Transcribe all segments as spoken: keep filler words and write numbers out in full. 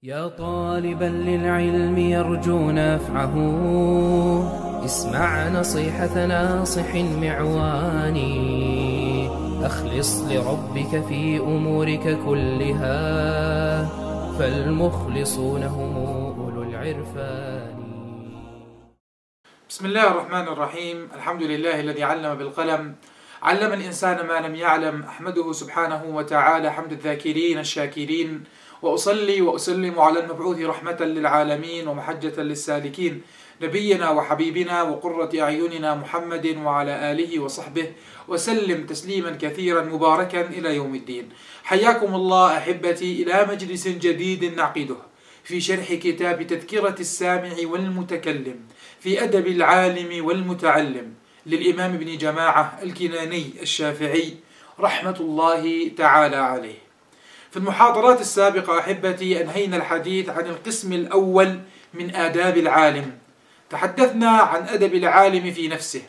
يا طالبا للعلم يرجو نفعه، اسمع نصيحة ناصح معوان. أخلص لربك في أمورك كلها، فالمخلصون هم أولو العرفان. بسم الله الرحمن الرحيم. الحمد لله الذي علم بالقلم، علم الإنسان ما لم يعلم. أحمده سبحانه وتعالى حمد الذاكرين الشاكرين، وأصلي وأسلم على المبعوث رحمة للعالمين ومحجة للسالكين، نبينا وحبيبنا وقرة أعيننا محمد وعلى آله وصحبه وسلم تسليما كثيرا مباركا إلى يوم الدين. حياكم الله أحبتي إلى مجلس جديد نعقده في شرح كتاب تذكرة السامع والمتكلم في أدب العالم والمتعلم للإمام ابن جماعة الكناني الشافعي رحمة الله تعالى عليه. في المحاضرات السابقة أحبتي أنهينا الحديث عن القسم الأول من آداب العالم. تحدثنا عن أدب العالم في نفسه،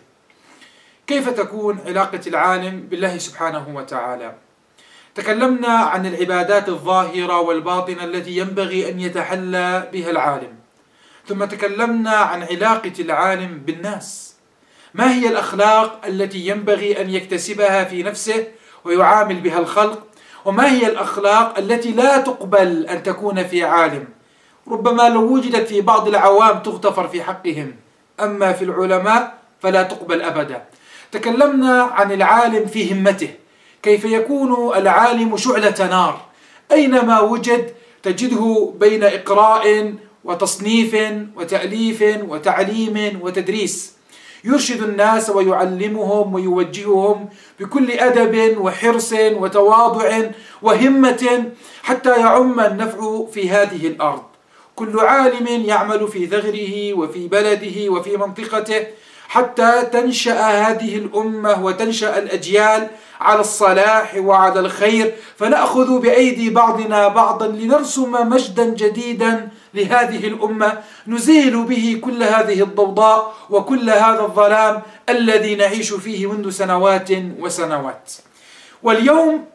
كيف تكون علاقة العالم بالله سبحانه وتعالى. تكلمنا عن العبادات الظاهرة والباطنة التي ينبغي أن يتحلى بها العالم، ثم تكلمنا عن علاقة العالم بالناس، ما هي الأخلاق التي ينبغي أن يكتسبها في نفسه ويعامل بها الخلق، وما هي الأخلاق التي لا تقبل أن تكون في عالم، ربما لو وجدت في بعض العوام تغتفر في حقهم، أما في العلماء فلا تقبل أبدا. تكلمنا عن العالم في همته، كيف يكون العالم شعلة نار، أينما وجد تجده بين إقراء وتصنيف وتأليف وتعليم وتدريس، يرشد الناس ويعلمهم ويوجههم بكل أدب وحرص وتواضع وهمة حتى يعم النفع في هذه الأرض. كل عالم يعمل في ثغره وفي بلده وفي منطقته حتى تنشأ هذه الأمة وتنشأ الأجيال على الصلاح وعلى الخير، فنأخذ بأيدي بعضنا بعضا لنرسم مجدا جديدا لهذه الأمة، نزيل به كل هذه الضوضاء وكل هذا الظلام الذي نعيش فيه منذ سنوات وسنوات. واليوم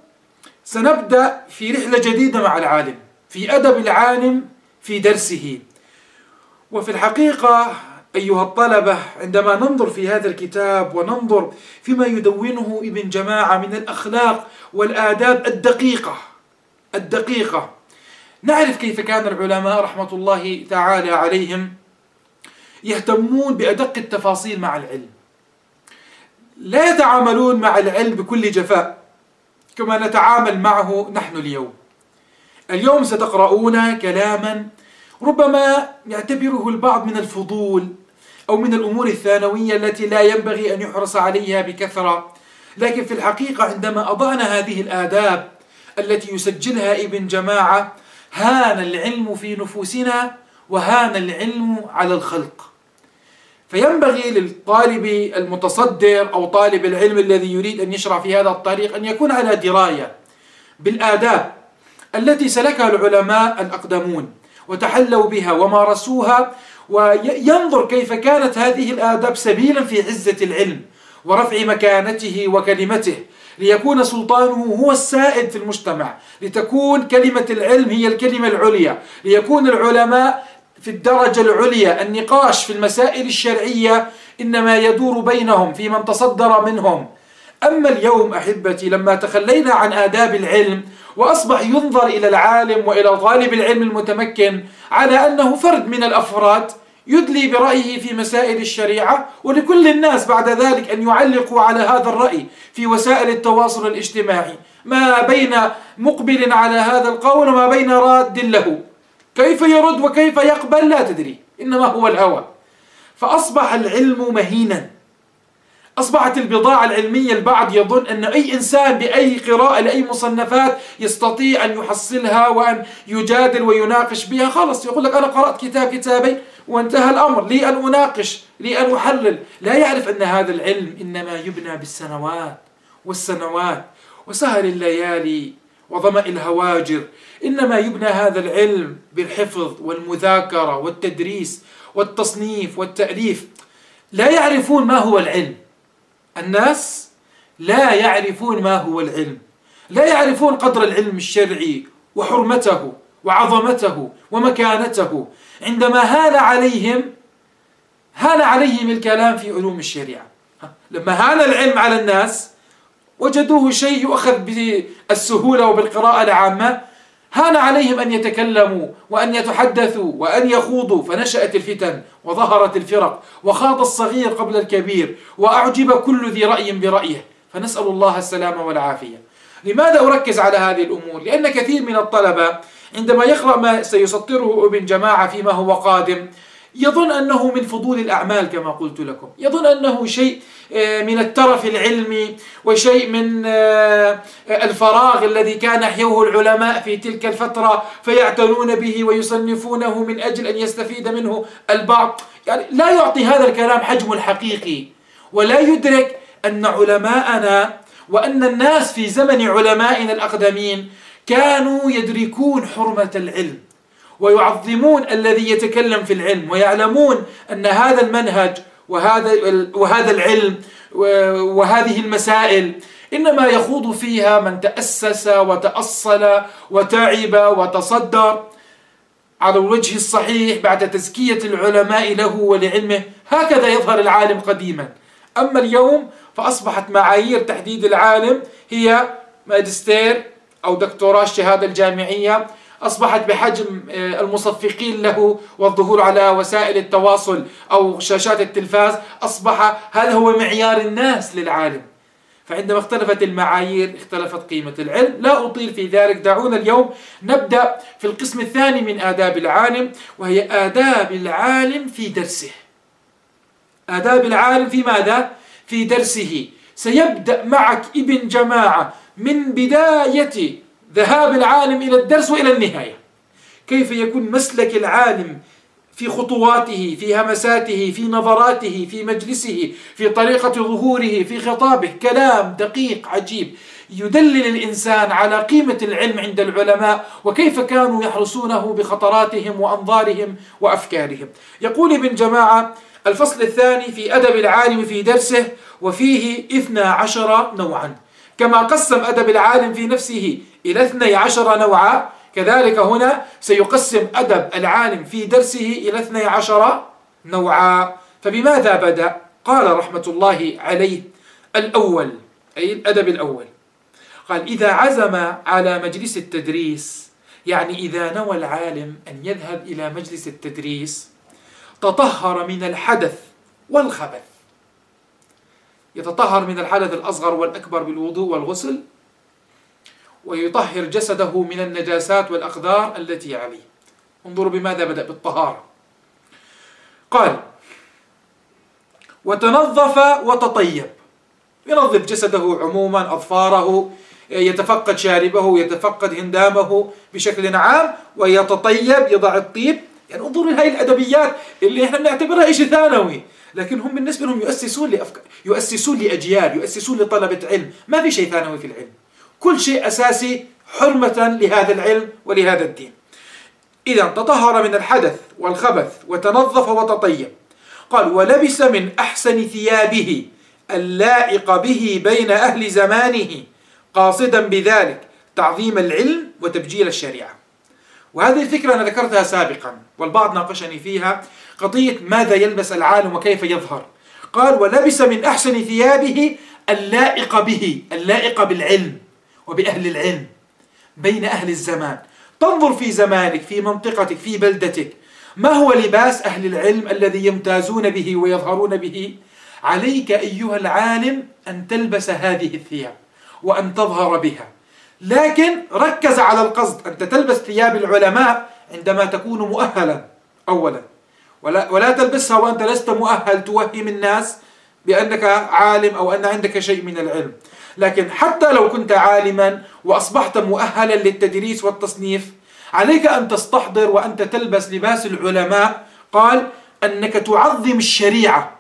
سنبدأ في رحلة جديدة مع العالم، في أدب العالم في درسه. وفي الحقيقة أيها الطلبة، عندما ننظر في هذا الكتاب وننظر فيما يدونه ابن جماعة من الأخلاق والآداب الدقيقة الدقيقة نعرف كيف كان العلماء رحمة الله تعالى عليهم يهتمون بأدق التفاصيل مع العلم، لا يتعاملون مع العلم بكل جفاء كما نتعامل معه نحن اليوم. اليوم ستقرؤون كلاما ربما يعتبره البعض من الفضول أو من الأمور الثانوية التي لا ينبغي أن يحرص عليها بكثرة، لكن في الحقيقة عندما أضعنا هذه الآداب التي يسجلها ابن جماعة هان العلم في نفوسنا وهان العلم على الخلق. فينبغي للطالب المتصدر أو طالب العلم الذي يريد أن يشرع في هذا الطريق أن يكون على دراية بالآداب التي سلكها العلماء الأقدمون وتحلوا بها ومارسوها، وينظر كيف كانت هذه الآداب سبيلا في عزة العلم ورفع مكانته وكلمته، ليكون سلطانه هو السائد في المجتمع، لتكون كلمة العلم هي الكلمة العليا، ليكون العلماء في الدرجة العليا. النقاش في المسائل الشرعية إنما يدور بينهم في من تصدر منهم. أما اليوم أحبتي لما تخلينا عن آداب العلم وأصبح ينظر إلى العالم وإلى طالب العلم المتمكن على أنه فرد من الأفراد يدلي برأيه في مسائل الشريعة، ولكل الناس بعد ذلك أن يعلقوا على هذا الرأي في وسائل التواصل الاجتماعي، ما بين مقبل على هذا القول وما بين راد له، كيف يرد وكيف يقبل لا تدري، إنما هو الهوى. فأصبح العلم مهينا، أصبحت البضاعة العلمية البعض يظن أن أي إنسان بأي قراءة لأي مصنفات يستطيع أن يحصلها وأن يجادل ويناقش بها. خلص يقول لك أنا قرأت كتاب كتابين وانتهى الأمر، لي أن أناقش، لي أن أحلل. لا يعرف أن هذا العلم إنما يبنى بالسنوات والسنوات وسهر الليالي وظمأ الهواجر. إنما يبنى هذا العلم بالحفظ والمذاكرة والتدريس والتصنيف والتأليف. لا يعرفون ما هو العلم، الناس لا يعرفون ما هو العلم، لا يعرفون قدر العلم الشرعي وحرمته وعظمته ومكانته عندما هان عليهم هان عليهم الكلام في علوم الشريعة. لما هان العلم على الناس وجدوه شيء يؤخذ بالسهولة وبالقراءة العامة، هان عليهم أن يتكلموا وأن يتحدثوا وأن يخوضوا، فنشأت الفتن وظهرت الفرق وخاض الصغير قبل الكبير وأعجب كل ذي رأي برأيه، فنسأل الله السلامة والعافية. لماذا أركز على هذه الأمور؟ لأن كثير من الطلبة عندما يقرأ ما سيسطره ابن جماعة فيما هو قادم يظن أنه من فضول الأعمال كما قلت لكم، يظن أنه شيء من الترف العلمي وشيء من الفراغ الذي كان يحيوه العلماء في تلك الفترة فيعتنون به ويصنفونه من أجل أن يستفيد منه البعض. يعني لا يعطي هذا الكلام حجمه الحقيقي، ولا يدرك أن علماءنا وأن الناس في زمن علمائنا الأقدمين كانوا يدركون حرمة العلم ويعظمون الذي يتكلم في العلم، ويعلمون أن هذا المنهج وهذا وهذا العلم وهذه المسائل إنما يخوض فيها من تأسس وتأصل وتعب وتصدر على الوجه الصحيح بعد تزكية العلماء له ولعلمه. هكذا يظهر العالم قديما. أما اليوم فأصبحت معايير تحديد العالم هي ماجستير أو دكتوراه الشهادة الجامعية، أصبحت بحجم المصفقين له والظهور على وسائل التواصل أو شاشات التلفاز، أصبح هذا هو معيار الناس للعالم. فعندما اختلفت المعايير اختلفت قيمة العلم. لا أطيل في ذلك، دعونا اليوم نبدأ في القسم الثاني من آداب العالم، وهي آداب العالم في درسه. آداب العالم في ماذا؟ في درسه. سيبدأ معك ابن جماعة من بداية ذهاب العالم إلى الدرس وإلى النهاية، كيف يكون مسلك العالم في خطواته، في همساته، في نظراته، في مجلسه، في طريقة ظهوره، في خطابه، كلام دقيق عجيب يدلل الإنسان على قيمة العلم عند العلماء وكيف كانوا يحرسونه بخطراتهم وأنظارهم وأفكارهم. يقول ابن جماعة: الفصل الثاني في أدب العالم في درسه، وفيه اثنا عشر نوعا. كما قسم أدب العالم في نفسه إلى اثني عشر نوعا، كذلك هنا سيقسم أدب العالم في درسه إلى اثني عشر نوعا. فبماذا بدأ؟ قال رحمة الله عليه: الأول، أي الأدب الأول، قال: إذا عزم على مجلس التدريس، يعني إذا نوى العالم أن يذهب إلى مجلس التدريس، تطهر من الحدث والخبث. يتطهر من الحدث الأصغر والأكبر بالوضوء والغسل، ويطهر جسده من النجاسات والأقدار التي عليه. انظروا بماذا بدأ: بالطهارة. قال: وتنظف وتطيب، ينظف جسده عموما، أظفاره، يتفقد شاربه، يتفقد هندامه بشكل عام، ويتطيب، يضع الطيب. يعني انظروا لهذه الأدبيات اللي احنا بنعتبرها شيء ثانوي، لكن هم بالنسبة لهم يؤسسون لأفكار، يؤسسون لأجيال، يؤسسون لطلبة علم. ما في شيء ثانوي في العلم، كل شيء أساسي حرمة لهذا العلم ولهذا الدين. إذا تطهر من الحدث والخبث وتنظف وتطيب. قال: ولبس من أحسن ثيابه اللائق به بين أهل زمانه، قاصدا بذلك تعظيم العلم وتبجيل الشريعة. وهذه الفكرة أنا ذكرتها سابقا والبعض ناقشني فيها، قضية ماذا يلبس العالم وكيف يظهر. قال: ولبس من أحسن ثيابه اللائق به، اللائق بالعلم وبأهل العلم بين أهل الزمان. تنظر في زمانك، في منطقتك، في بلدتك، ما هو لباس أهل العلم الذي يمتازون به ويظهرون به؟ عليك أيها العالم أن تلبس هذه الثياب وأن تظهر بها، لكن ركز على القصد. أنت تلبس ثياب العلماء عندما تكون مؤهلا أولا، ولا, ولا تلبسها وأنت لست مؤهل توهم الناس بأنك عالم أو أن عندك شيء من العلم. لكن حتى لو كنت عالما وأصبحت مؤهلا للتدريس والتصنيف، عليك أن تستحضر وأنت تلبس لباس العلماء، قال أنك تعظم الشريعة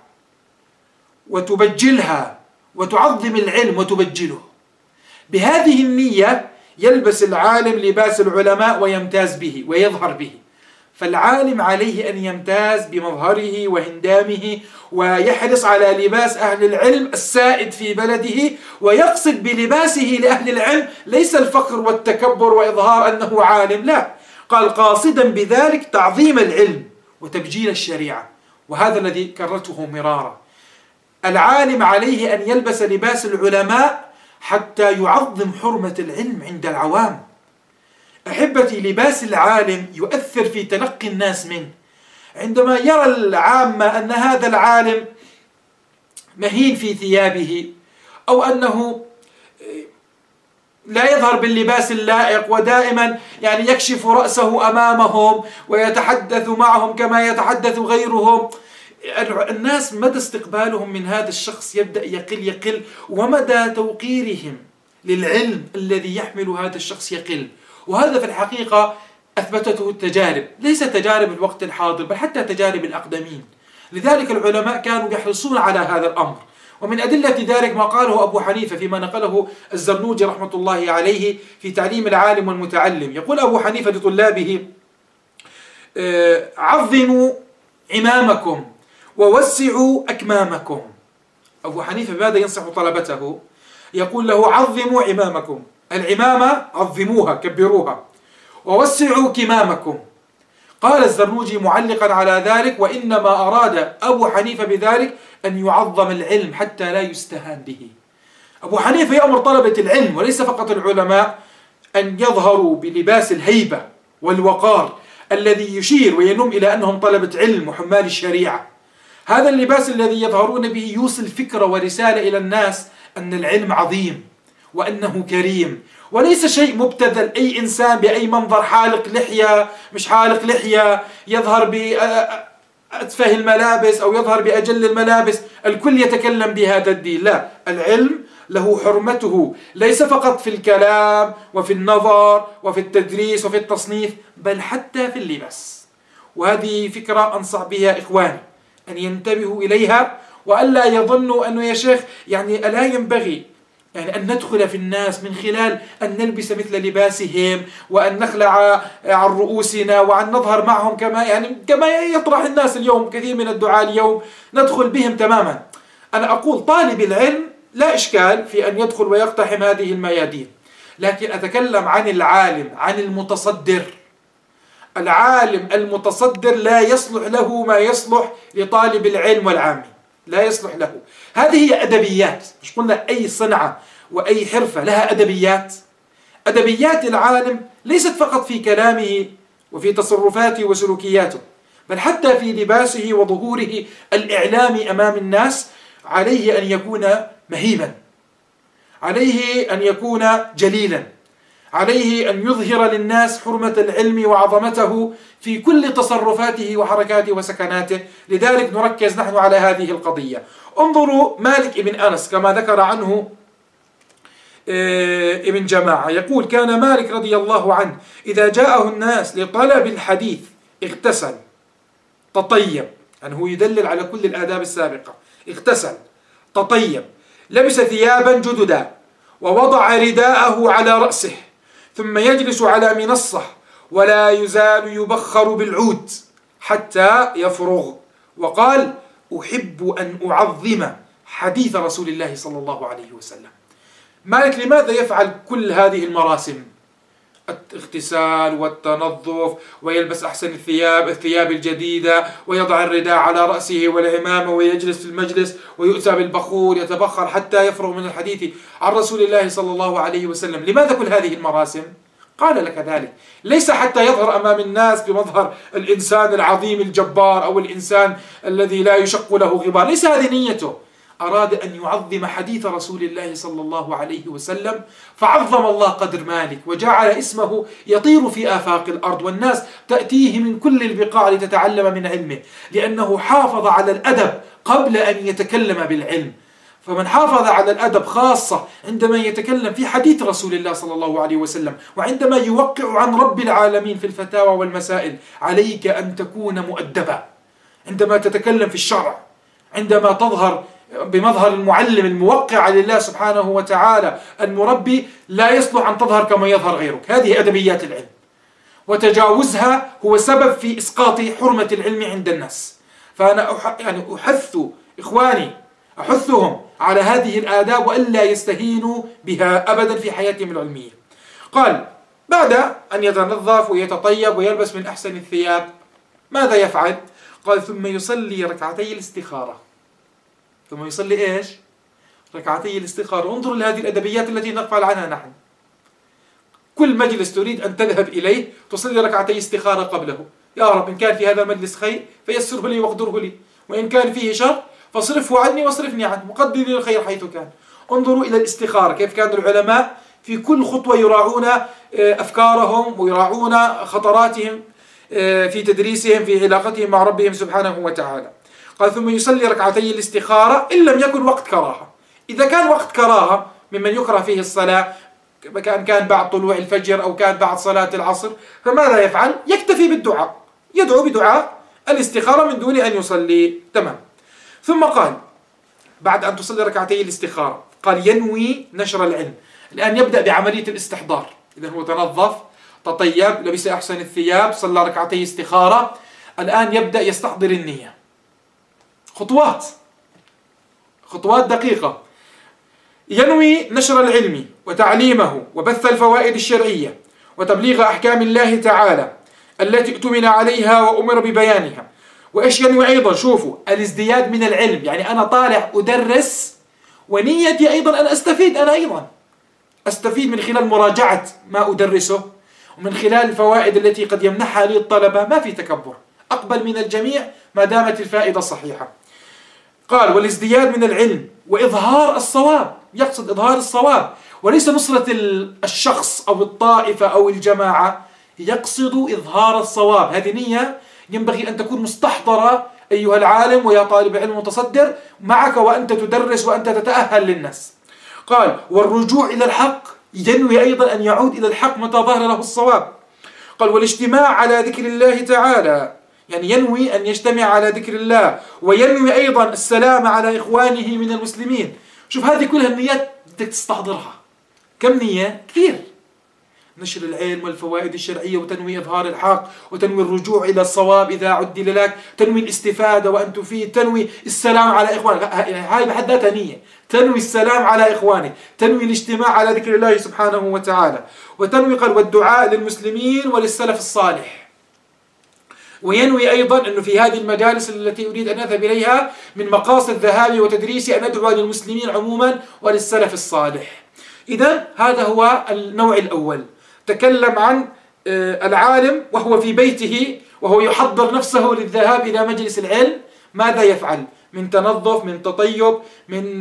وتبجلها، وتعظم العلم وتبجله. بهذه النية يلبس العالم لباس العلماء ويمتاز به ويظهر به. فالعالم عليه أن يمتاز بمظهره وهندامه، ويحرص على لباس أهل العلم السائد في بلده، ويقصد بلباسه لأهل العلم ليس الفخر والتكبر وإظهار أنه عالم، لا، قال قاصدا بذلك تعظيم العلم وتبجيل الشريعة. وهذا الذي كررته مرارا. العالم عليه أن يلبس لباس العلماء حتى يعظم حرمة العلم عند العوام. أحبتي، لباس العالم يؤثر في تلقي الناس منه. عندما يرى العامة أن هذا العالم مهين في ثيابه، أو أنه لا يظهر باللباس اللائق ودائما يعني يكشف رأسه أمامهم ويتحدث معهم كما يتحدث غيرهم، الناس مدى استقبالهم من هذا الشخص يبدأ يقل يقل ومدى توقيرهم للعلم الذي يحمل هذا الشخص يقل. وهذا في الحقيقة أثبتته التجارب، ليس تجارب الوقت الحاضر بل حتى تجارب الأقدمين. لذلك العلماء كانوا يحرصون على هذا الأمر. ومن أدلة ذلك ما قاله أبو حنيفة فيما نقله الزرنوجي رحمة الله عليه في تعليم العالم والمتعلم. يقول أبو حنيفة لطلابه: عظموا عمامكم ووسعوا أكمامكم. أبو حنيفة بماذا ينصح طلبته؟ يقول له: عظموا عمامكم، العمامة عظموها كبروها، ووسعوا كمامكم. قال الزرنوجي معلقا على ذلك: وإنما أراد أبو حنيفة بذلك أن يعظم العلم حتى لا يستهان به. أبو حنيفة يأمر طلبة العلم وليس فقط العلماء أن يظهروا بلباس الهيبة والوقار الذي يشير وينم إلى أنهم طلبة علم وحمال الشريعة. هذا اللباس الذي يظهرون به يوصل فكرة ورسالة إلى الناس أن العلم عظيم وأنه كريم، وليس شيء مبتذل. أي إنسان بأي منظر، حالق لحية مش حالق لحية، يظهر بأتفه الملابس أو يظهر بأجل الملابس، الكل يتكلم بهذا الدين. لا، العلم له حرمته، ليس فقط في الكلام وفي النظر وفي التدريس وفي التصنيف، بل حتى في اللباس. وهذه فكرة أنصح بها إخواني أن ينتبهوا إليها، وألا يظنوا أنه يا شيخ يعني ألا ينبغي يعني أن ندخل في الناس من خلال أن نلبس مثل لباسهم وأن نخلع عن رؤوسنا وأن نظهر معهم كما يعني كما يطرح الناس اليوم. كثير من الدعاة اليوم ندخل بهم تماما. أنا أقول طالب العلم لا إشكال في أن يدخل ويقتحم هذه الميادين، لكن أتكلم عن العالم، عن المتصدر. العالم المتصدر لا يصلح له ما يصلح لطالب العلم والعامي، لا يصلح له. هذه هي أدبيات. مش قلنا أي صنعة وأي حرفة لها أدبيات؟ أدبيات العالم ليست فقط في كلامه وفي تصرفاته وسلوكياته، بل حتى في لباسه وظهوره الإعلامي أمام الناس. عليه أن يكون مهيبا، عليه أن يكون جليلا، عليه أن يظهر للناس حرمة العلم وعظمته في كل تصرفاته وحركاته وسكناته. لذلك نركز نحن على هذه القضية. انظروا مالك ابن أنس كما ذكر عنه ابن جماعة، يقول: كان مالك رضي الله عنه إذا جاءه الناس لطلب الحديث اغتسل تطيب، يعني هو يدلل على كل الآداب السابقة. اغتسل تطيب، لبس ثيابا جددا، ووضع رداءه على رأسه، ثم يجلس على منصة ولا يزال يبخر بالعود حتى يفرغ. وقال: أحب أن أعظم حديث رسول الله صلى الله عليه وسلم. مالك لماذا يفعل كل هذه المراسم؟ الاغتسال والتنظف، ويلبس أحسن الثياب الثياب الجديدة، ويضع الرداء على رأسه والعمامة، ويجلس في المجلس ويؤتى بالبخور يتبخر حتى يفرغ من الحديث عن رسول الله صلى الله عليه وسلم. لماذا كل هذه المراسم؟ قال لك ذلك ليس حتى يظهر أمام الناس بمظهر الإنسان العظيم الجبار أو الإنسان الذي لا يشق له غبار، ليس هذه نيته. أراد أن يعظم حديث رسول الله صلى الله عليه وسلم، فعظم الله قدر مالك وجعل اسمه يطير في آفاق الأرض، والناس تأتيه من كل البقاع لتتعلم من علمه، لأنه حافظ على الأدب قبل أن يتكلم بالعلم. فمن حافظ على الأدب خاصة عندما يتكلم في حديث رسول الله صلى الله عليه وسلم، وعندما يوقع عن رب العالمين في الفتاوى والمسائل، عليك أن تكون مؤدبا عندما تتكلم في الشرع، عندما تظهر بمظهر المعلم الموقع لله سبحانه وتعالى المربي، لا يصلح أن تظهر كما يظهر غيرك. هذه أدبيات العلم، وتجاوزها هو سبب في إسقاط حرمة العلم عند الناس. فأنا أح يعني أحث إخواني أحثهم على هذه الآداب وألا يستهينوا بها أبدا في حياتهم العلمية. قال: بعد أن يتنظف ويتطيب ويلبس من أحسن الثياب ماذا يفعل؟ قال ثم يصلي ركعتي الاستخارة. ثم يصلي إيش؟ ركعتي الاستخارة. انظروا لهذه الأدبيات التي نغفل عنها نحن. كل مجلس تريد أن تذهب إليه تصلي ركعتي استخارة قبله. يا رب إن كان في هذا المجلس خير فيسره لي واقدره لي، وإن كان فيه شر فاصرفه عني واصرفني عنه، وقدر لي الخير حيث كان. انظروا إلى الاستخارة، كيف كان العلماء في كل خطوة يراعون أفكارهم ويراعون خطراتهم في تدريسهم في علاقتهم مع ربهم سبحانه وتعالى. قال ثم يصلي ركعتي الاستخارة إن لم يكن وقت كراهة. إذا كان وقت كراهة ممن يكره فيه الصلاة، كان كان بعد طلوع الفجر أو كان بعد صلاة العصر، فماذا يفعل؟ يكتفي بالدعاء، يدعو بدعاء الاستخارة من دون أن يصلي. تمام. ثم قال بعد أن تصلي ركعتي الاستخارة قال ينوي نشر العلم. الآن يبدأ بعملية الاستحضار. إذا هو تنظف، تطيب، لبس أحسن الثياب، صلى ركعتي استخارة، الآن يبدأ يستحضر النية. خطوات خطوات دقيقة. ينوي نشر العلم وتعليمه وبث الفوائد الشرعية وتبليغ أحكام الله تعالى التي اؤتمن عليها وأمر ببيانها. وإيش ينوي أيضا؟ شوفوا الازدياد من العلم، يعني أنا طالع أدرس ونيتي أيضا أن أستفيد، أنا أيضا أستفيد من خلال مراجعة ما أدرسه ومن خلال الفوائد التي قد يمنحها لي الطلبة. ما في تكبر، أقبل من الجميع ما دامت الفائدة صحيحة. قال والازدياد من العلم وإظهار الصواب، يقصد إظهار الصواب وليس نصرة الشخص أو الطائفة أو الجماعة، يقصد إظهار الصواب. هذه نية ينبغي أن تكون مستحضرة أيها العالم ويا طالب علم متصدر معك وأنت تدرس وأنت تتأهل للناس. قال والرجوع إلى الحق، ينوي أيضا أن يعود إلى الحق متى ظهر له الصواب. قال والاجتماع على ذكر الله تعالى، يعني ينوي أن يجتمع على ذكر الله، وينوي أيضا السلام على إخوانه من المسلمين. شوف هذه كلها النيات بدك تستحضرها. كم نية؟ كثير. نشر العلم والفوائد الشرعية، وتنوي إظهار الحق، وتنوي الرجوع إلى الصواب إذا عدل لك، تنوي الاستفادة وأن تفيد، تنوي السلام على إخوانك. هاي بحد ذاتها نية. تنوي السلام على إخوانك، تنوي الاجتماع على ذكر الله سبحانه وتعالى، وتنوي قال والدعاء للمسلمين وللسلف الصالح. وينوي أيضا أنه في هذه المجالس التي أريد أن أذهب إليها من مقاصد ذهابي وتدريسي أن أدعو للمسلمين عموما وللسلف الصالح. إذا هذا هو النوع الأول. تكلم عن العالم وهو في بيته وهو يحضر نفسه للذهاب إلى مجلس العلم، ماذا يفعل؟ من تنظف، من تطيب، من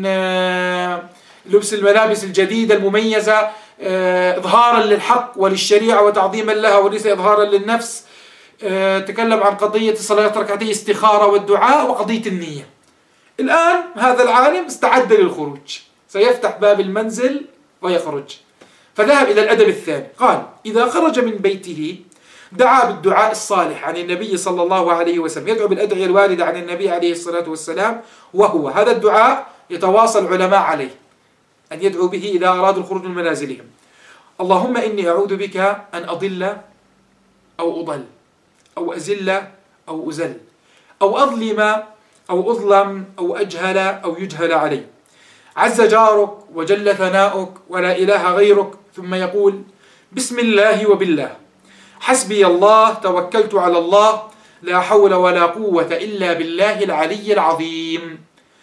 لبس الملابس الجديدة المميزة، إظهارا للحق وللشريعة وتعظيما لها وليس إظهارا للنفس. تكلم عن قضية صلاة ركعتي استخارة والدعاء وقضية النية. الآن هذا العالم استعد للخروج، سيفتح باب المنزل ويخرج. فذهب إلى الأدب الثاني. قال إذا خرج من بيته دعا بالدعاء الصالح عن النبي صلى الله عليه وسلم، يدعو بالأدعية الواردة عن النبي عليه الصلاة والسلام، وهو هذا الدعاء يتواصل العلماء عليه أن يدعو به إذا أرادوا الخروج من منازلهم. اللهم إني أعوذ بك أن أضل أو أضل أو أزل أو أزل أو أظلم أو أظلم أو أجهل أو يجهل علي. عز جارك وجل ثناؤك ولا إله غيرك. ثم يقول بسم الله وبالله حسبي الله توكلت على الله لا حول ولا قوة إلا بالله العلي العظيم.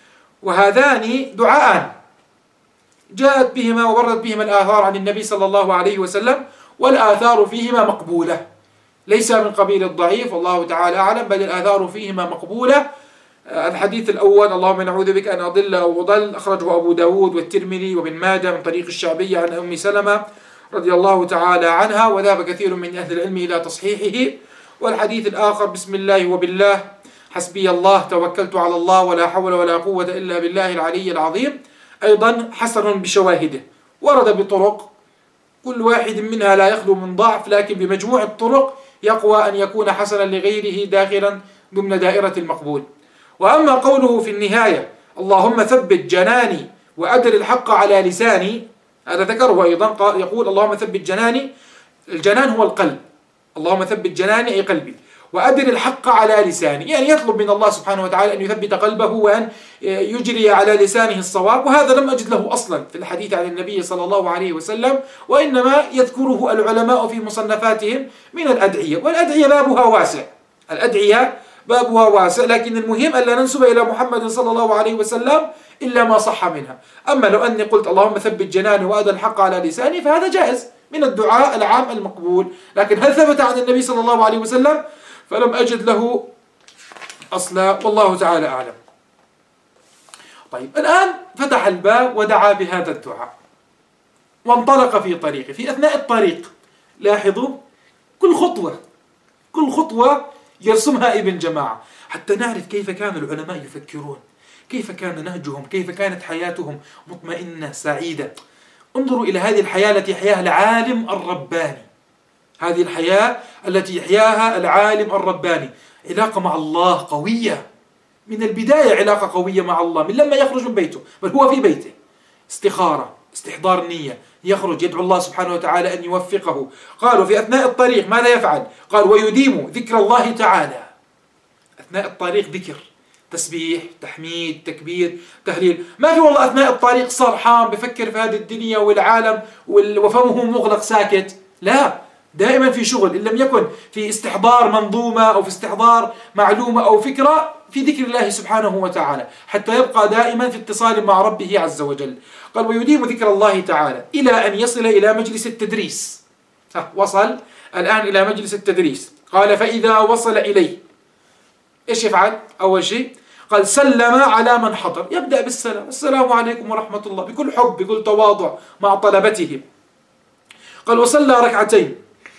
وهذان دعاءان جاءت بهما ووردت بهما الآثار عن النبي صلى الله عليه وسلم، والآثار فيهما مقبولة، ليس من قبيل الضعيف والله تعالى أعلم، بل الآثار فيهما مقبولة. الحديث الأول اللهم نعوذ بك أن أضل أو أضل أخرجه أبو داود والترمذي وابن ماجه من طريق الشعبية عن أم سلمة رضي الله تعالى عنها، وذهب كثير من أهل العلم إلى تصحيحه. والحديث الآخر بسم الله وبالله حسبي الله توكلت على الله ولا حول ولا قوة إلا بالله العلي العظيم، أيضا حسن بشواهده، ورد بطرق كل واحد منها لا يخلو من ضعف، لكن بمجموع الطرق يقوى أن يكون حسنا لغيره داخلا ضمن دائرة المقبول. وأما قوله في النهاية اللهم ثبت جناني وأدر الحق على لساني، هذا ذكره أيضا، يقول اللهم ثبت جناني، الجنان هو القلب، اللهم ثبت جناني أي قلبي، وأدر الحق على لساني، يعني يطلب من الله سبحانه وتعالى أن يثبت قلبه وأن يجري على لسانه الصواب، وهذا لم أجد له أصلا في الحديث عن النبي صلى الله عليه وسلم، وإنما يذكره العلماء في مصنفاتهم من الأدعية، والأدعية بابها واسع، الأدعية بابها واسع، لكن المهم ألا ننسب إلى محمد صلى الله عليه وسلم إلا ما صح منها. أما لو أني قلت اللهم ثبت جناني وأدر الحق على لساني فهذا جائز من الدعاء العام المقبول، لكن هل ثبت عن النبي صلى الله عليه وسلم؟ فلم أجد له أصلا، والله تعالى أعلم. طيب الآن فتح الباب ودعا بهذا الدعاء وانطلق في طريقه. في أثناء الطريق لاحظوا كل خطوة كل خطوة يرسمها ابن جماعة حتى نعرف كيف كان العلماء يفكرون، كيف كان نهجهم، كيف كانت حياتهم مطمئنة سعيدة. انظروا إلى هذه الحياة التي يحياها العالم الرباني، هذه الحياة التي يحياها العالم الرباني، علاقة مع الله قوية من البداية، علاقة قوية مع الله من لما يخرج من بيته، بل هو في بيته استخارة، استحضار نية، يخرج يدعو الله سبحانه وتعالى أن يوفقه. قالوا في أثناء الطريق ماذا يفعل؟ قال ويديم ذكر الله تعالى. أثناء الطريق ذكر، تسبيح، تحميد، تكبير، تهليل. ما في والله أثناء الطريق سرحان بفكر في هذه الدنيا والعالم وفمه مغلق ساكت، لا، دائما في شغل، إن لم يكن في استحضار منظومة أو في استحضار معلومة أو فكرة، في ذكر الله سبحانه وتعالى حتى يبقى دائما في اتصال مع ربه عز وجل. قال ويديم ذكر الله تعالى إلى أن يصل إلى مجلس التدريس. وصل الآن إلى مجلس التدريس. قال فإذا وصل إليه إيش يفعل؟ أول شيء قال سلم على من حضر، يبدأ بالسلام، السلام عليكم ورحمة الله، بكل حب بكل تواضع مع طلبته. قال وصلى ركعتين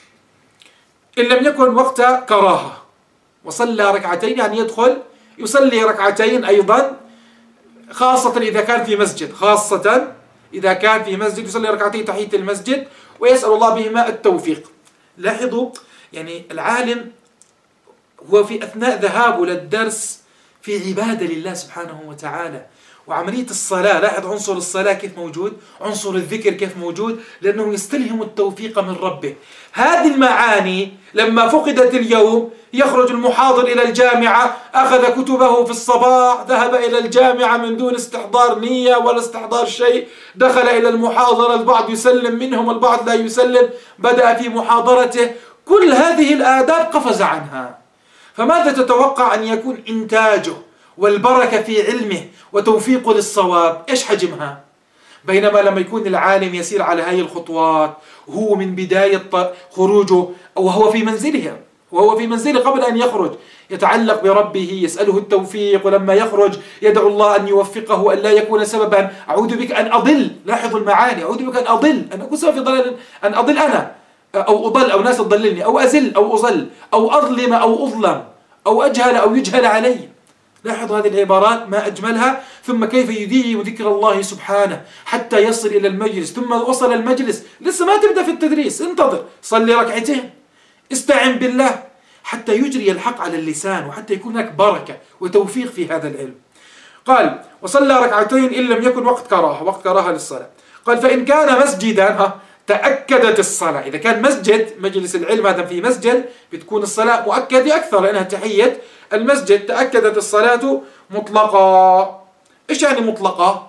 إن لم يكن وقت كراهة، وصلى ركعتين يعني يدخل يصلي ركعتين أيضا، خاصة إذا كان في مسجد، خاصة إذا كان في مسجد يصلي ركعتين تحية المسجد ويسأل الله بهما التوفيق. لاحظوا يعني العالم هو في أثناء ذهابه للدرس في عبادة لله سبحانه وتعالى، وعملية الصلاة، لاحظ عنصر الصلاة كيف موجود، عنصر الذكر كيف موجود، لأنه يستلهم التوفيق من ربه. هذه المعاني لما فقدت اليوم يخرج المحاضر إلى الجامعة، أخذ كتبه في الصباح، ذهب إلى الجامعة من دون استحضار نية ولا استحضار شيء، دخل إلى المحاضرة، البعض يسلم منهم البعض لا يسلم، بدأ في محاضرته، كل هذه الآداب قفز عنها. فماذا تتوقع أن يكون إنتاجه والبركة في علمه وتوفيقه للصواب؟ إيش حجمها؟ بينما لما يكون العالم يسير على هذه الخطوات وهو من بداية خروجه وهو في منزله وهو في منزله قبل أن يخرج يتعلق بربه، يسأله التوفيق، ولما يخرج يدعو الله أن يوفقه، أن لا يكون سببا أعوذ بك أن أضل. لاحظوا المعاني، أعوذ بك أن أضل، أن أكون سبب في ضلال، أن أضل أنا أو أضل أو ناس تضللني أو أزل أو أضل أو أظلم أو أظلم أو أجهل أو يجهل علي. لاحظوا هذه العبارات ما أجملها. ثم كيف يديم ذكر الله سبحانه حتى يصل إلى المجلس، ثم وصل المجلس لسه ما تبدأ في التدريس، انتظر، صلي ركعتين، استعن بالله حتى يجري الحق على اللسان وحتى يكون هناك بركة وتوفيق في هذا العلم. قال وصلى ركعتين إن لم يكن وقت كراهة، وقت كراهة للصلاة. قال فإن كان مسجدا ها تأكدت الصلاة. إذا كان مسجد، مجلس العلم هذا في مسجد، بتكون الصلاة مؤكدة أكثر لأنها تحية المسجد. تأكدت الصلاة مطلقة. إيش يعني مطلقة؟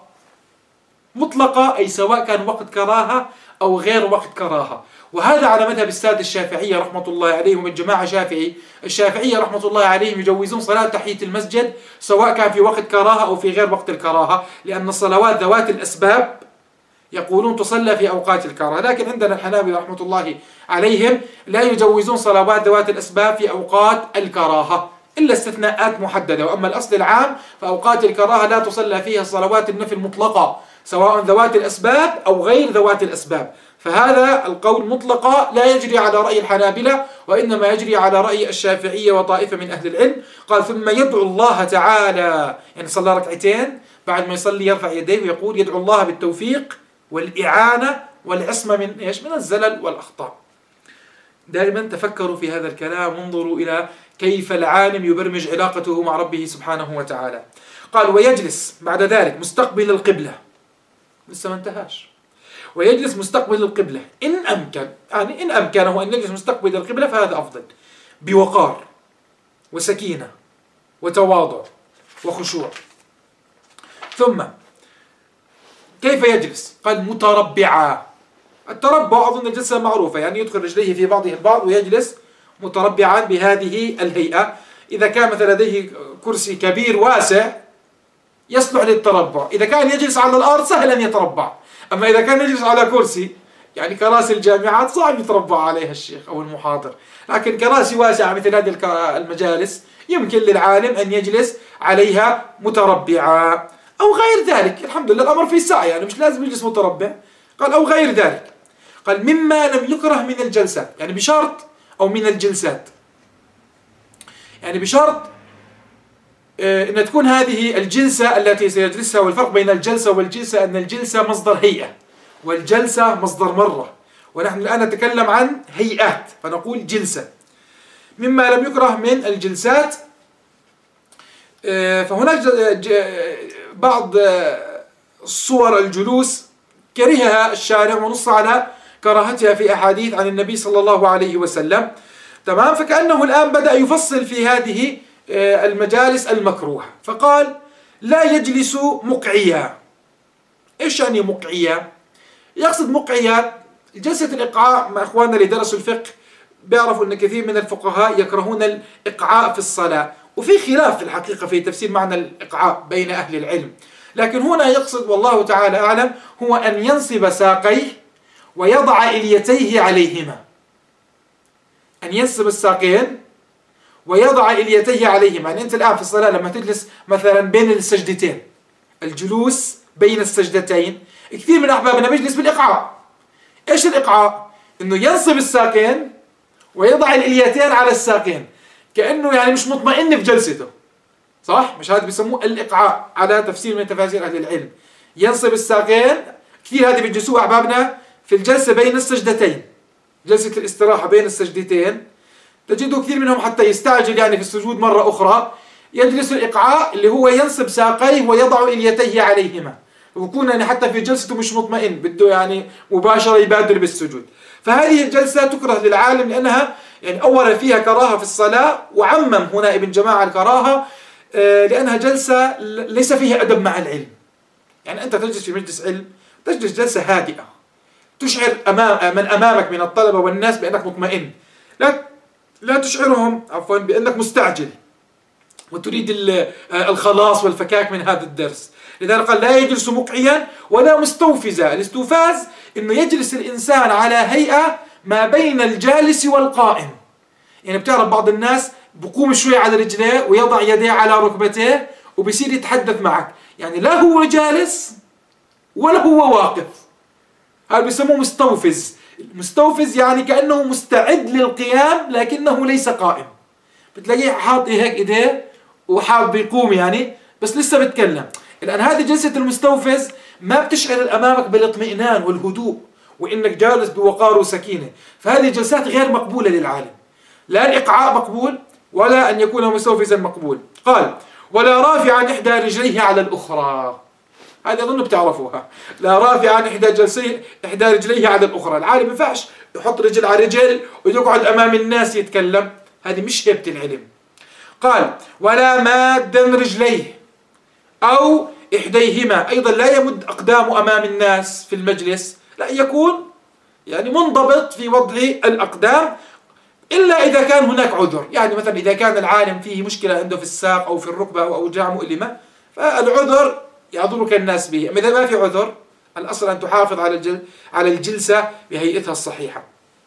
مطلقة أي سواء كان وقت كراهة أو غير وقت كراهة. وهذا على مذهب السادة الشافعية رحمة الله عليهم، من جماعة شافعي الشافعية رحمة الله عليهم يجوزون صلاة تحية المسجد سواء كان في وقت كراهة أو في غير وقت الكراهة، لأن الصلوات ذوات الأسباب يقولون تصلى في أوقات الكراهة. لكن عندنا الحنابلة رحمة الله عليهم لا يجوزون صلوات ذوات الأسباب في أوقات الكراهة إلا استثناءات محددة. وأما الأصل العام فأوقات الكراهة لا تصلى فيها صلوات النفل مطلقة سواء ذوات الأسباب أو غير ذوات الأسباب. فهذا القول مطلقة لا يجري على رأي الحنابلة، وإنما يجري على رأي الشافعية وطائفة من أهل العلم. قال ثم يدعو الله تعالى، يعني صلى ركعتين بعد ما يصلي يرفع يديه ويقول يدعو الله بالتوفيق والإعانة والعصمة من إيش؟ من الزلل والأخطاء. دائما تفكروا في هذا الكلام، وانظروا إلى كيف العالم يبرمج علاقته مع ربه سبحانه وتعالى. قال ويجلس بعد ذلك مستقبل القبلة، لسه ما انتهاش، ويجلس مستقبل القبلة إن أمكن، يعني إن أمكنه أن يجلس مستقبل القبلة فهذا أفضل، بوقار وسكينة وتواضع وخشوع. ثم كيف يجلس؟ قال متربعا. التربع أظن الجلسة معروفة، يعني يدخل رجليه في بعضها البعض ويجلس متربعا بهذه الهيئة. إذا كان مثلا لديه كرسي كبير واسع يصلح للتربع، إذا كان يجلس على الأرض سهل أن يتربع. أما إذا كان يجلس على كرسي، يعني كراسي الجامعات صعب يتربع عليها الشيخ أو المحاضر، لكن كراسي واسعة مثل هذه المجالس يمكن للعالم أن يجلس عليها متربعا أو غير ذلك. الحمد لله الأمر فيه سعة، يعني مش لازم يجلس متربع. قال أو غير ذلك. قال مما لم يكره من الجلسات، يعني بشرط، أو من الجلسات، يعني بشرط أن تكون هذه الجلسة التي سيجلسها. والفرق بين الجلسة والجلسة أن الجلسة مصدر هيئة والجلسة مصدر مرة، ونحن الآن نتكلم عن هيئات فنقول جلسة. مما لم يكره من الجلسات، فهناك بعض صور الجلوس كرهها الشارع ونص على كراهتها في أحاديث عن النبي صلى الله عليه وسلم. تمام. فكأنه الآن بدأ يفصل في هذه المجالس المكروهة، فقال لا يجلس مقعيا. إيش يعني مقعيا؟ يقصد مقعيا جلسة الإقعاء. مع إخواننا اللي درسوا الفقه بيعرفوا أن كثير من الفقهاء يكرهون الإقعاء في الصلاة، وفي خلاف في الحقيقة في تفسير معنى الإقعاء بين أهل العلم، لكن هنا يقصد والله تعالى أعلم هو أن ينصب ساقيه ويضع إليتيه عليهما. أن ينصب الساقين ويضع إليتيه عليهما. يعني أنت الآن في الصلاة لما تجلس مثلا بين السجدتين، الجلوس بين السجدتين، كثير من أحبابنا بيجلس بالإقعاء. إيش الإقعاء؟ إنه ينصب الساقين ويضع الإليتين على الساقين، كأنه يعني مش مطمئن في جلسته، صح؟ مش هذا بيسموه الإقعاء على تفسير من تفاسير أهل العلم. ينصب الساقين، كثير هذه بيجلسوها أحبابنا في الجلسة بين السجدتين، جلسة الاستراحة بين السجدتين، تجدوا كثير منهم حتى يستعجل يعني في السجود مرة أخرى يجلس الإقعاء اللي هو ينصب ساقيه ويضع إليتيه عليهما، ويكون يعني حتى في جلسته مش مطمئن، بده يعني مباشرة يبادر بالسجود. فهذه الجلسة تكره للعالم لأنها يعني أول فيها كراهة في الصلاة، وعمم هنا ابن جماعة الكراهة لأنها جلسة ليس فيها أدب مع العلم. يعني أنت تجلس في مجلس علم، تجلس جلسة هادئة تشعر أمام من أمامك من الطلبة والناس بأنك مطمئن، لا لا تشعرهم عفوا بأنك مستعجل وتريد الخلاص والفكاك من هذا الدرس. لذلك قال لا يجلس مقعيا ولا مستوفزا. الاستوفاز إنه يجلس الإنسان على هيئة ما بين الجالس والقائم. يعني بتعرف بعض الناس بقوم شوي على رجليه ويضع يديه على ركبتيه وبيصير يتحدث معك، يعني لا هو جالس ولا هو واقف. هذا بيسموه مستوفز. مستوفز يعني كأنه مستعد للقيام لكنه ليس قائم، بتلاقيه حاط هيك ايديه وحاب يقوم يعني بس لسه بتكلم. الآن هذه جلسة المستوفز ما بتشعر أمامك بالاطمئنان والهدوء وإنك جالس بوقار وسكينة، فهذه جلسات غير مقبولة للعالم. لا الإقعاء مقبول ولا أن يكون مستوفزا مقبول. قال ولا رافعا إحدى رجليه على الأخرى. هذه أظن بتعرفوها. لا رافعا إحدى جلسيه إحدى رجليه على الأخرى. العالم ما ينفعش يحط رجل على رجل ويقعد أمام الناس يتكلم، هذه مش هيبة العلم. قال ولا مادا رجليه أو إحديهما، أيضا لا يمد أقدامه أمام الناس في المجلس، لا يكون يعني منضبط في وضع الأقدام إلا إذا كان هناك عذر. يعني مثلا إذا كان العالم فيه مشكلة عنده في الساق أو في الركبة أو أوجاع مؤلمة فالعذر يعذرك الناس به. إذا ما في عذر الأصل أن تحافظ على الجل على الجلسة بهيئتها الصحيحة.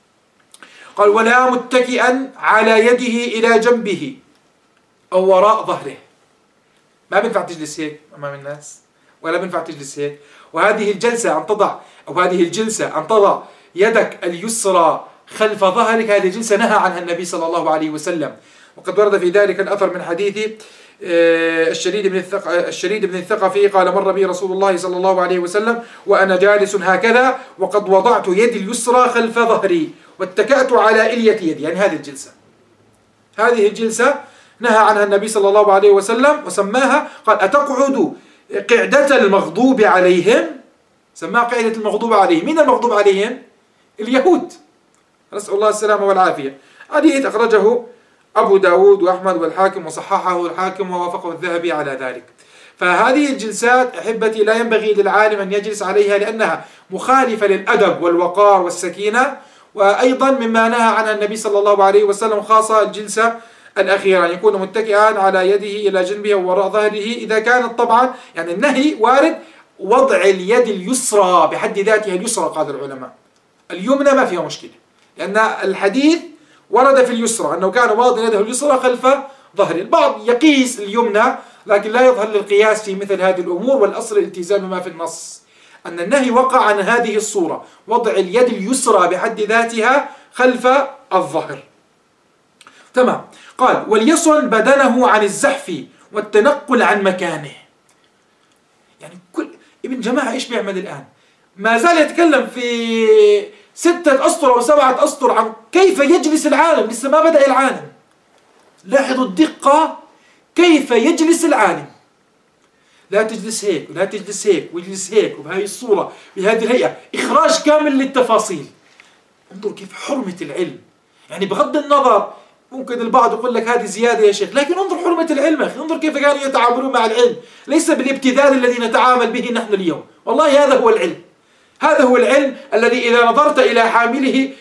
قال ولا متكئا على يده إلى جنبه أو وراء ظهره. ما بينفع تجلس هيك أمام الناس ولا بينفع تجلس هيك. وهذه الجلسة أن تضع أو هذه الجلسة أن تضع يدك اليسرى خلف ظهرك، هذه جلسة نهى عنها النبي صلى الله عليه وسلم. وقد ورد في ذلك الأثر من حديث الشريد بن الشريد بن الثقفي قال مر بي رسول الله صلى الله عليه وسلم وأنا جالس هكذا وقد وضعت يدي اليسرى خلف ظهري واتكأت على إلية يدي. يعني هذه الجلسة هذه الجلسة نهى عنها النبي صلى الله عليه وسلم وسماها، قال أتقعد قعدة المغضوب عليهم. سماها قعدة المغضوب عليهم. مين المغضوب عليهم؟ اليهود، نسأل الله السلامة والعافية. حديث أخرجه أبو داود وأحمد والحاكم وصححه الحاكم ووافقه الذهبي على ذلك. فهذه الجلسات أحبتي لا ينبغي للعالم أن يجلس عليها لأنها مخالفة للأدب والوقار والسكينة، وأيضا مما نهى عنها النبي صلى الله عليه وسلم، خاصة الجلسة الأخيرة أن يكون متكئا على يده إلى جنبه ووراء ظهره. إذا كانت طبعا يعني النهي وارد وضع اليد اليسرى بحد ذاتها، اليسرى قال العلماء، اليمنى ما فيها مشكلة، لأن الحديث ورد في اليسرى أنه كان واضع يده اليسرى خلف ظهره. البعض يقيس اليمنى لكن لا يظهر للقياس في مثل هذه الأمور، والأصل الالتزام بما في النص، أن النهي وقع عن هذه الصورة، وضع اليد اليسرى بحد ذاتها خلف الظهر. تمام. قال وليصن بدنه عن الزحف والتنقل عن مكانه. يعني كل ابن جماعة إيش بيعمل الآن؟ ما زال يتكلم في ستة أسطر أو سبعة أسطر عن كيف يجلس العالم، لسه ما بدأ العالم. لاحظوا الدقة كيف يجلس العالم، لا تجلس هيك ولا تجلس هيك ويجلس هيك وبهذه الصورة بهذه الهيئة، إخراج كامل للتفاصيل. انظر كيف حرمة العلم، يعني بغض النظر ممكن البعض يقول لك هذه زيادة يا شيخ، لكن انظر حرمة العلم أخي، انظر كيف كانوا يتعاملون مع العلم، ليس بالابتذال الذي نتعامل به نحن اليوم. والله هذا هو العلم، هذا هو العلم الذي إذا نظرت إلى حامله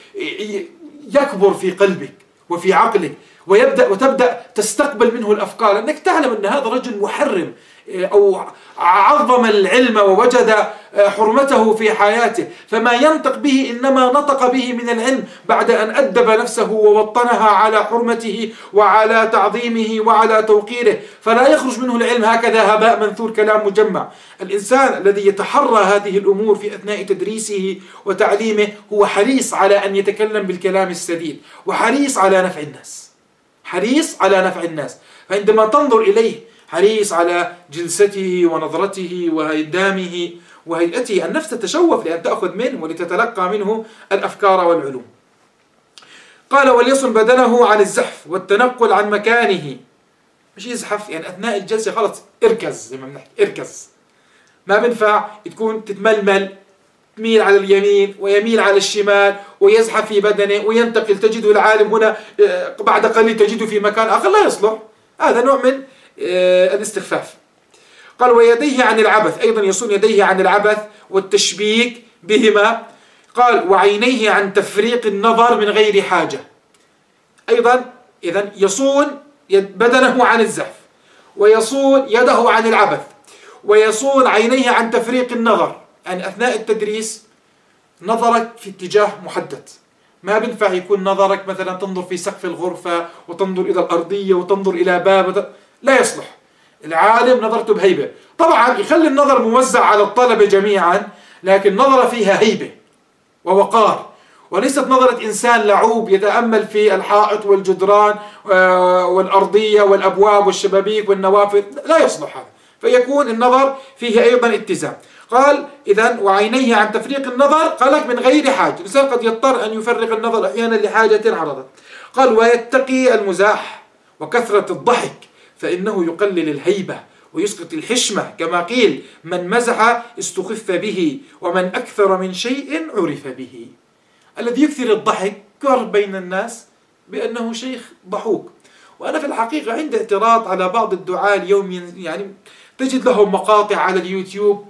يكبر في قلبك وفي عقلك، ويبدأ وتبدأ تستقبل منه الأفكار، أنك تعلم أن هذا رجل محرم أو عظم العلم ووجد حرمته في حياته، فما ينطق به إنما نطق به من العلم بعد أن أدب نفسه ووطنها على حرمته وعلى تعظيمه وعلى توقيره، فلا يخرج منه العلم هكذا هباء منثور كلام مجمع. الإنسان الذي يتحرى هذه الأمور في أثناء تدريسه وتعليمه هو حريص على أن يتكلم بالكلام السديد، وحريص على نفع الناس، حريص على نفع الناس. فعندما تنظر إليه حريص على جلسته ونظرته وهيدامه وهيئته، النفس تتشوف لأن تأخذ منه ولتتلقى منه الأفكار والعلوم. قال وليصن بدنه عن الزحف والتنقل عن مكانه. مش يزحف يعني أثناء الجلسة خلص اركز، زي ما بنحكي اركز، ما بنفع تكون تتململ، تميل على اليمين ويميل على الشمال ويزحف في بدنه وينتقل، تجده العالم هنا بعد قليل تجده في مكان آخر، لا يصلح. هذا نوع من الاستخفاف. قال ويديه عن العبث، أيضا يصون يديه عن العبث والتشبيك بهما. قال وعينيه عن تفريق النظر من غير حاجة. أيضا إذن يصون بدنه عن الزحف، ويصون يده عن العبث، ويصون عينيه عن تفريق النظر. يعني أثناء التدريس نظرك في اتجاه محدد، ما بنفع يكون نظرك مثلا تنظر في سقف الغرفة وتنظر إلى الأرضية وتنظر إلى باب، لا يصلح. العالم نظرته بهيبة، طبعا يخلي النظر موزع على الطلبة جميعا، لكن نظرة فيها هيبة ووقار، وليست نظرة إنسان لعوب يتأمل في الحائط والجدران والأرضية والأبواب والشبابيك والنوافذ، لا يصلح هذا، فيكون النظر فيه أيضا اتزان. قال إذن وعينيه عن تفريق النظر، قالك من غير حاجة، الإنسان قد يضطر أن يفرق النظر أحيانا لحاجة عرضت. قال ويتقي المزاح وكثرة الضحك فإنه يقلل الهيبة ويسقط الحشمة، كما قيل من مزح استخف به ومن أكثر من شيء عرف به. الذي يكثر الضحك يعرف بين الناس بأنه شيخ ضحوك. وأنا في الحقيقة عندي اعتراض على بعض الدعاة اليوم، يعني تجد لهم مقاطع على اليوتيوب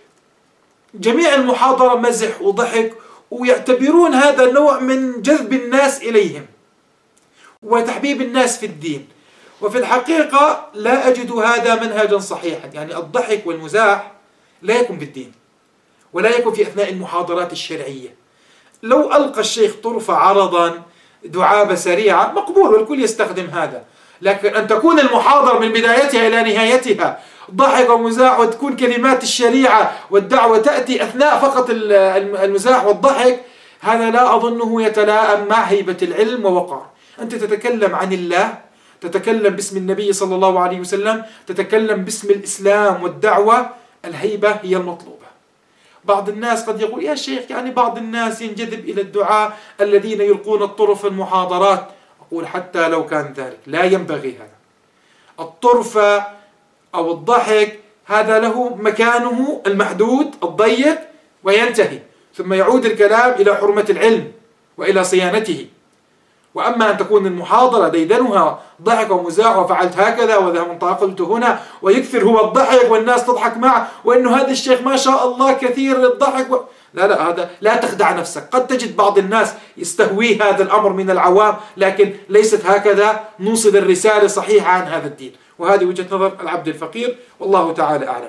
جميع المحاضرة مزح وضحك، ويعتبرون هذا نوع من جذب الناس إليهم وتحبيب الناس في الدين. وفي الحقيقة لا أجد هذا منهجا صحيحا، يعني الضحك والمزاح لا يكون بالدين ولا يكون في أثناء المحاضرات الشرعية. لو ألقى الشيخ طرفة عرضا دعابة سريعة مقبول والكل يستخدم هذا، لكن أن تكون المحاضرة من بدايتها إلى نهايتها ضحك ومزاح وتكون كلمات الشريعة والدعوة تأتي أثناء فقط المزاح والضحك، هذا لا أظنه يتلائم مع هيبة العلم ووقار. أنت تتكلم عن الله، تتكلم باسم النبي صلى الله عليه وسلم، تتكلم باسم الإسلام والدعوة، الهيبة هي المطلوبة. بعض الناس قد يقول يا شيخ يعني بعض الناس ينجذب إلى الدعاء الذين يلقون الطرف في المحاضرات، أقول حتى لو كان ذلك لا ينبغي هذا. الطرفة أو الضحك هذا له مكانه المحدود الضيق وينتهي، ثم يعود الكلام إلى حرمة العلم وإلى صيانته. وأما أن تكون المحاضرة ديدنها ضحك ومزاح وفعلت هكذا وذا منطقلت هنا ويكثر هو الضحك والناس تضحك معه وإنه هذا الشيخ ما شاء الله كثير الضحك و... لا لا هذا لا تخدع نفسك. قد تجد بعض الناس يستهويه هذا الأمر من العوام، لكن ليست هكذا نوصل الرسالة صحيحة عن هذا الدين. وهذه وجهة نظر العبد الفقير والله تعالى أعلم.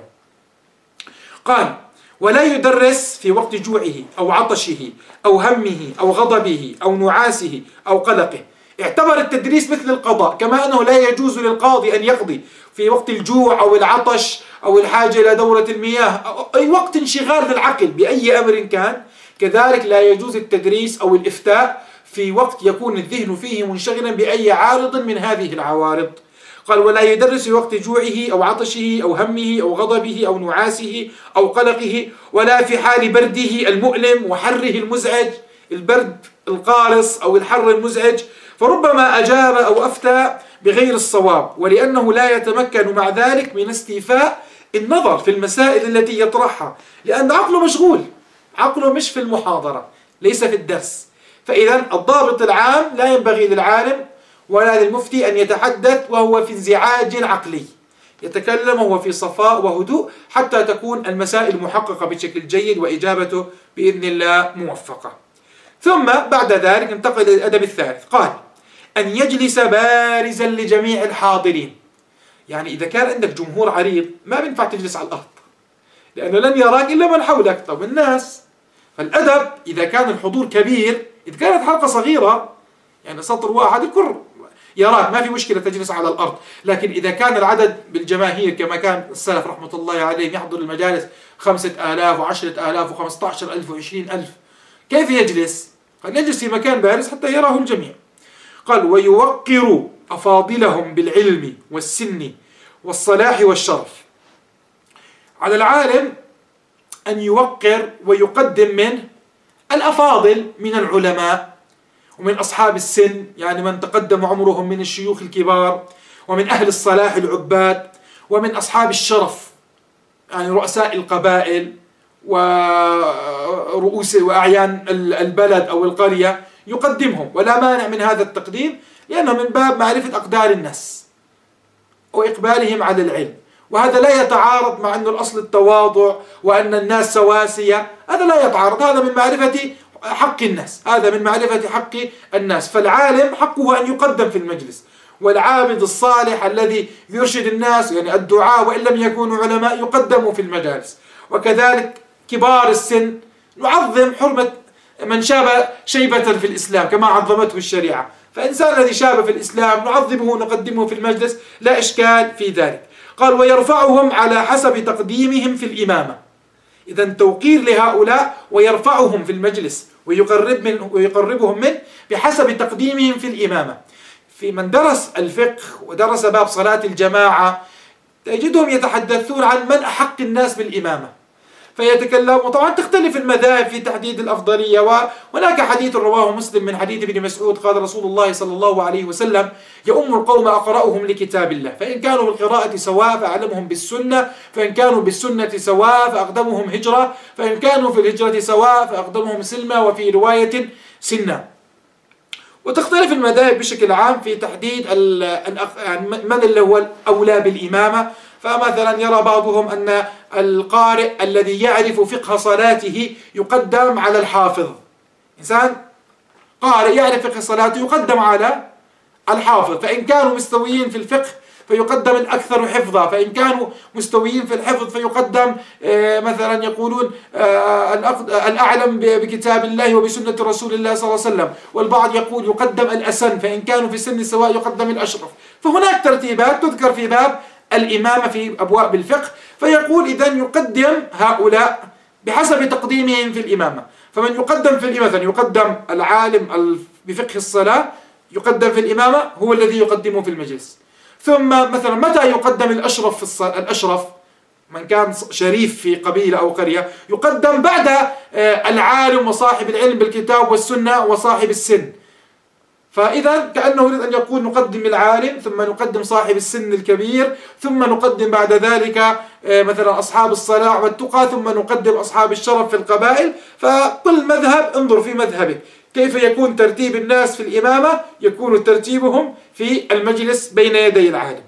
قال: ولا يدرس في وقت جوعه أو عطشه أو همه أو غضبه أو نعاسه أو قلقه. اعتبر التدريس مثل القضاء، كما أنه لا يجوز للقاضي أن يقضي في وقت الجوع أو العطش أو الحاجة إلى دورة المياه أو أي وقت انشغال العقل بأي أمر كان، كذلك لا يجوز التدريس أو الإفتاء في وقت يكون الذهن فيه منشغلا بأي عارض من هذه العوارض. قال: ولا يدرس في وقت جوعه أو عطشه أو همه أو غضبه أو نعاسه أو قلقه، ولا في حال برده المؤلم وحره المزعج، البرد القارص أو الحر المزعج، فربما أجاب أو أفتى بغير الصواب، ولأنه لا يتمكن مع ذلك من استيفاء النظر في المسائل التي يطرحها، لأن عقله مشغول، عقله مش في المحاضرة، ليس في الدرس. فإذا الضابط العام: لا ينبغي للعالم ولا للمفتي أن يتحدث وهو في انزعاج عقلي، يتكلم وهو في صفاء وهدوء حتى تكون المسائل محققة بشكل جيد وإجابته بإذن الله موفقة. ثم بعد ذلك انتقل إلى الأدب الثالث. قال: أن يجلس بارزا لجميع الحاضرين. يعني إذا كان عندك جمهور عريض ما بينفع تجلس على الأرض، لأنه لن يراك إلا من حولك. طب الناس، فالأدب إذا كان الحضور كبير، إذا كانت حلقة صغيرة يعني سطر واحد الكل يراك ما في مشكلة تجلس على الأرض، لكن إذا كان العدد بالجماهير كما كان السلف رحمة الله عليهم يحضر المجالس خمسة آلاف وعشرة آلاف وخمسة عشر ألف وعشرين ألف، كيف يجلس؟ قال: يجلس في مكان بارز حتى يراه الجميع. قال: ويوقر أفاضلهم بالعلم والسن والصلاح والشرف. على العالم أن يوقر ويقدم من الأفاضل من العلماء ومن أصحاب السن، يعني من تقدم عمرهم من الشيوخ الكبار، ومن أهل الصلاح العباد، ومن أصحاب الشرف يعني رؤساء القبائل ورؤوس وأعيان البلد أو القرية، يقدمهم، ولا مانع من هذا التقديم، لأنه من باب معرفة أقدار الناس وإقبالهم على العلم. وهذا لا يتعارض مع أن الأصل التواضع وأن الناس سواسية، هذا لا يتعارض، هذا من معرفة حق الناس، هذا من معرفة حق الناس. فالعالم حقه أن يقدم في المجلس، والعابد الصالح الذي يرشد الناس يعني الدعاء وإن لم يكونوا علماء يقدموا في المجالس. وكذلك كبار السن نعظم حرمة من شاب شيبة في الإسلام كما عظمته الشريعة، فإنسان الذي شاب في الإسلام نعظمه ونقدمه في المجلس، لا إشكال في ذلك. قال: ويرفعهم على حسب تقديمهم في الإمامة. إذا توقير لهؤلاء ويرفعهم في المجلس ويقرب من ويقربهم منه بحسب تقديمهم في الإمامة. في من درس الفقه ودرس باب صلاة الجماعة تجدهم يتحدثون عن من أحق الناس بالإمامة، فيتكلم. وطبعا تختلف المذاهب في تحديد الأفضلية، وهناك حديث رواه مسلم من حديث ابن مسعود قال رسول الله صلى الله عليه وسلم: يؤم القوم أقرأهم لكتاب الله، فإن كانوا بالقراءة سواء فأعلمهم بالسنة، فإن كانوا بالسنة سواء فأقدمهم هجرة، فإن كانوا في الهجرة سواء فأقدمهم سلمة، وفي رواية سنة. وتختلف المذاهب بشكل عام في تحديد من اللي هو الأولى بالإمامة. فمثلا يرى بعضهم أن القارئ الذي يعرف فقه صلاته يقدم على الحافظ، إنسان قارئ يعرف فقه صلاته يقدم على الحافظ، فإن كانوا مستويين في الفقه فيقدم الأكثر حفظا، فإن كانوا مستويين في الحفظ فيقدم مثلا يقولون الأعلم بكتاب الله وبسنة رسول الله صلى الله عليه وسلم، والبعض يقول يقدم الأسن، فإن كانوا في سن سواء يقدم الأشرف. فهناك ترتيبات تذكر في باب الإمامة في أبواب الفقه، فيقول إذن يقدم هؤلاء بحسب تقديمهم في الإمامة. فمن يقدم في الإمامة يقدم العالم بفقه الصلاة، يقدم في الإمامة هو الذي يقدمه في المجلس. ثم مثلا متى يقدم الأشرف في الصلاة؟ الأشرف من كان شريف في قبيلة أو قرية يقدم بعد العالم وصاحب العلم بالكتاب والسنة وصاحب السن. فإذا كأنه يريد أن يقول نقدم العالم ثم نقدم صاحب السن الكبير ثم نقدم بعد ذلك مثلا أصحاب الصلاح والتقى ثم نقدم أصحاب الشرف في القبائل. فكل مذهب انظر في مذهبك كيف يكون ترتيب الناس في الإمامة؟ يكون ترتيبهم في المجلس بين يدي العالم.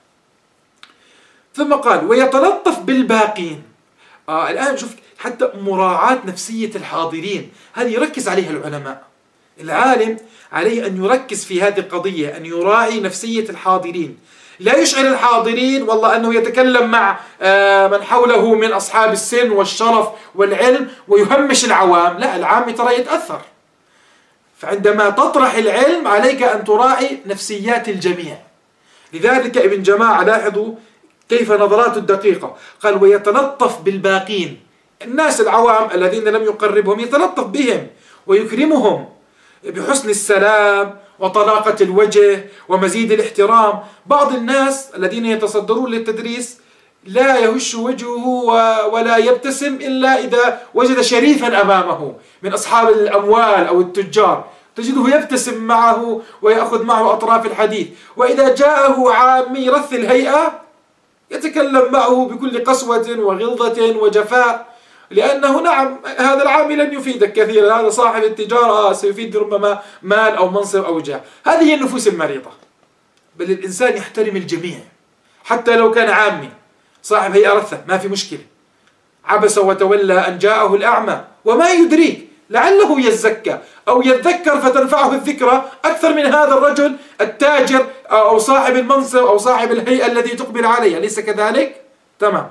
ثم قال ويتلطف بالباقين. آه الآن شوف حتى مراعاة نفسية الحاضرين هذه يركز عليها العلماء. العالم عليه أن يركز في هذه القضية، أن يراعي نفسية الحاضرين، لا يشعر الحاضرين والله أنه يتكلم مع من حوله من أصحاب السن والشرف والعلم ويهمش العوام. لا، العام ترى يتأثر. فعندما تطرح العلم عليك أن تراعي نفسيات الجميع. لذلك ابن جماعة لاحظوا كيف نظراته الدقيقة، قال ويتلطف بالباقين، الناس العوام الذين لم يقربهم يتلطف بهم ويكرمهم بحسن السلام وطلاقة الوجه ومزيد الاحترام. بعض الناس الذين يتصدرون للتدريس لا يهش وجهه ولا يبتسم إلا إذا وجد شريفا أمامه من أصحاب الأموال أو التجار، تجده يبتسم معه ويأخذ معه أطراف الحديث. وإذا جاءه عامي رث الهيئة يتكلم معه بكل قسوة وغلظة وجفاء، لأنه نعم هذا العامل لن يفيدك كثيرا، هذا صاحب التجارة سيفيد ربما مال أو منصب أو جاه. هذه هي النفوس المريضة. بل الإنسان يحترم الجميع حتى لو كان عامي صاحب هيئة رثة ما في مشكلة. عبس وتولى أن جاءه الأعمى وما يدريك لعله يزكى أو يذكر فتنفعه الذكرى أكثر من هذا الرجل التاجر أو صاحب المنصب أو صاحب الهيئة الذي تقبل عليه، أليس كذلك؟ تمام.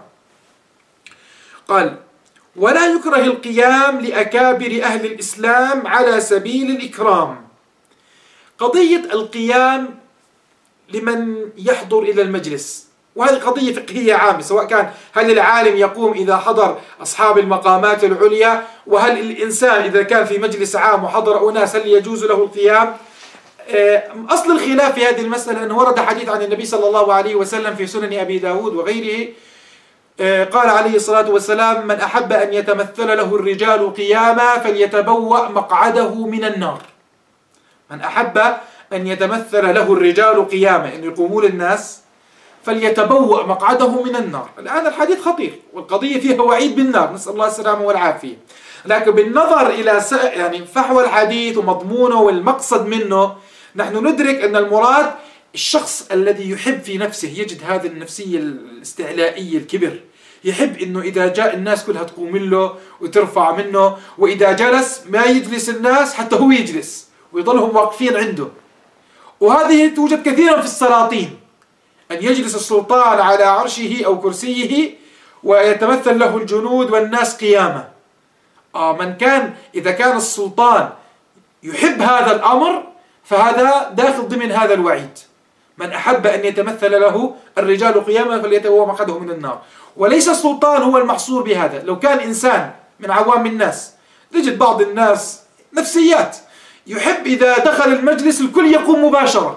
قال ولا يكره القيام لأكابر أهل الإسلام على سبيل الإكرام. قضية القيام لمن يحضر إلى المجلس، وهذه قضية فقهية عامة، سواء كان هل العالم يقوم إذا حضر أصحاب المقامات العليا، وهل الإنسان إذا كان في مجلس عام وحضر أناس هل يجوز له القيام. أصل الخلاف في هذه المسألة أنه ورد حديث عن النبي صلى الله عليه وسلم في سنن أبي داود وغيره، قال عليه الصلاة والسلام من أحب أن يتمثل له الرجال قياما فليتبوأ مقعده من النار. من أحب أن يتمثل له الرجال قياما، أن يقومون الناس، فليتبوأ مقعده من النار. الآن الحديث خطير والقضية فيها وعيد بالنار، نسأل الله السلامة والعافية. لكن بالنظر إلى يعني فحوى الحديث ومضمونه والمقصد منه، نحن ندرك أن المراد الشخص الذي يحب في نفسه، يجد هذه النفسية الاستعلائية الكبر، يحب أنه إذا جاء الناس كلها تقوم له وترفع منه، وإذا جلس ما يجلس الناس حتى هو يجلس ويظلهم واقفين عنده. وهذه توجد كثيرا في السلاطين، أن يجلس السلطان على عرشه أو كرسيه ويتمثل له الجنود والناس قيامة. آه من كان إذا كان السلطان يحب هذا الأمر فهذا داخل ضمن هذا الوعيد. من أحب أن يتمثل له الرجال قياما فليتبوأ مقعده من النار. وليس السلطان هو المحصور بهذا. لو كان إنسان من عوام الناس، تجد بعض الناس نفسيات يحب إذا دخل المجلس الكل يقوم مباشرة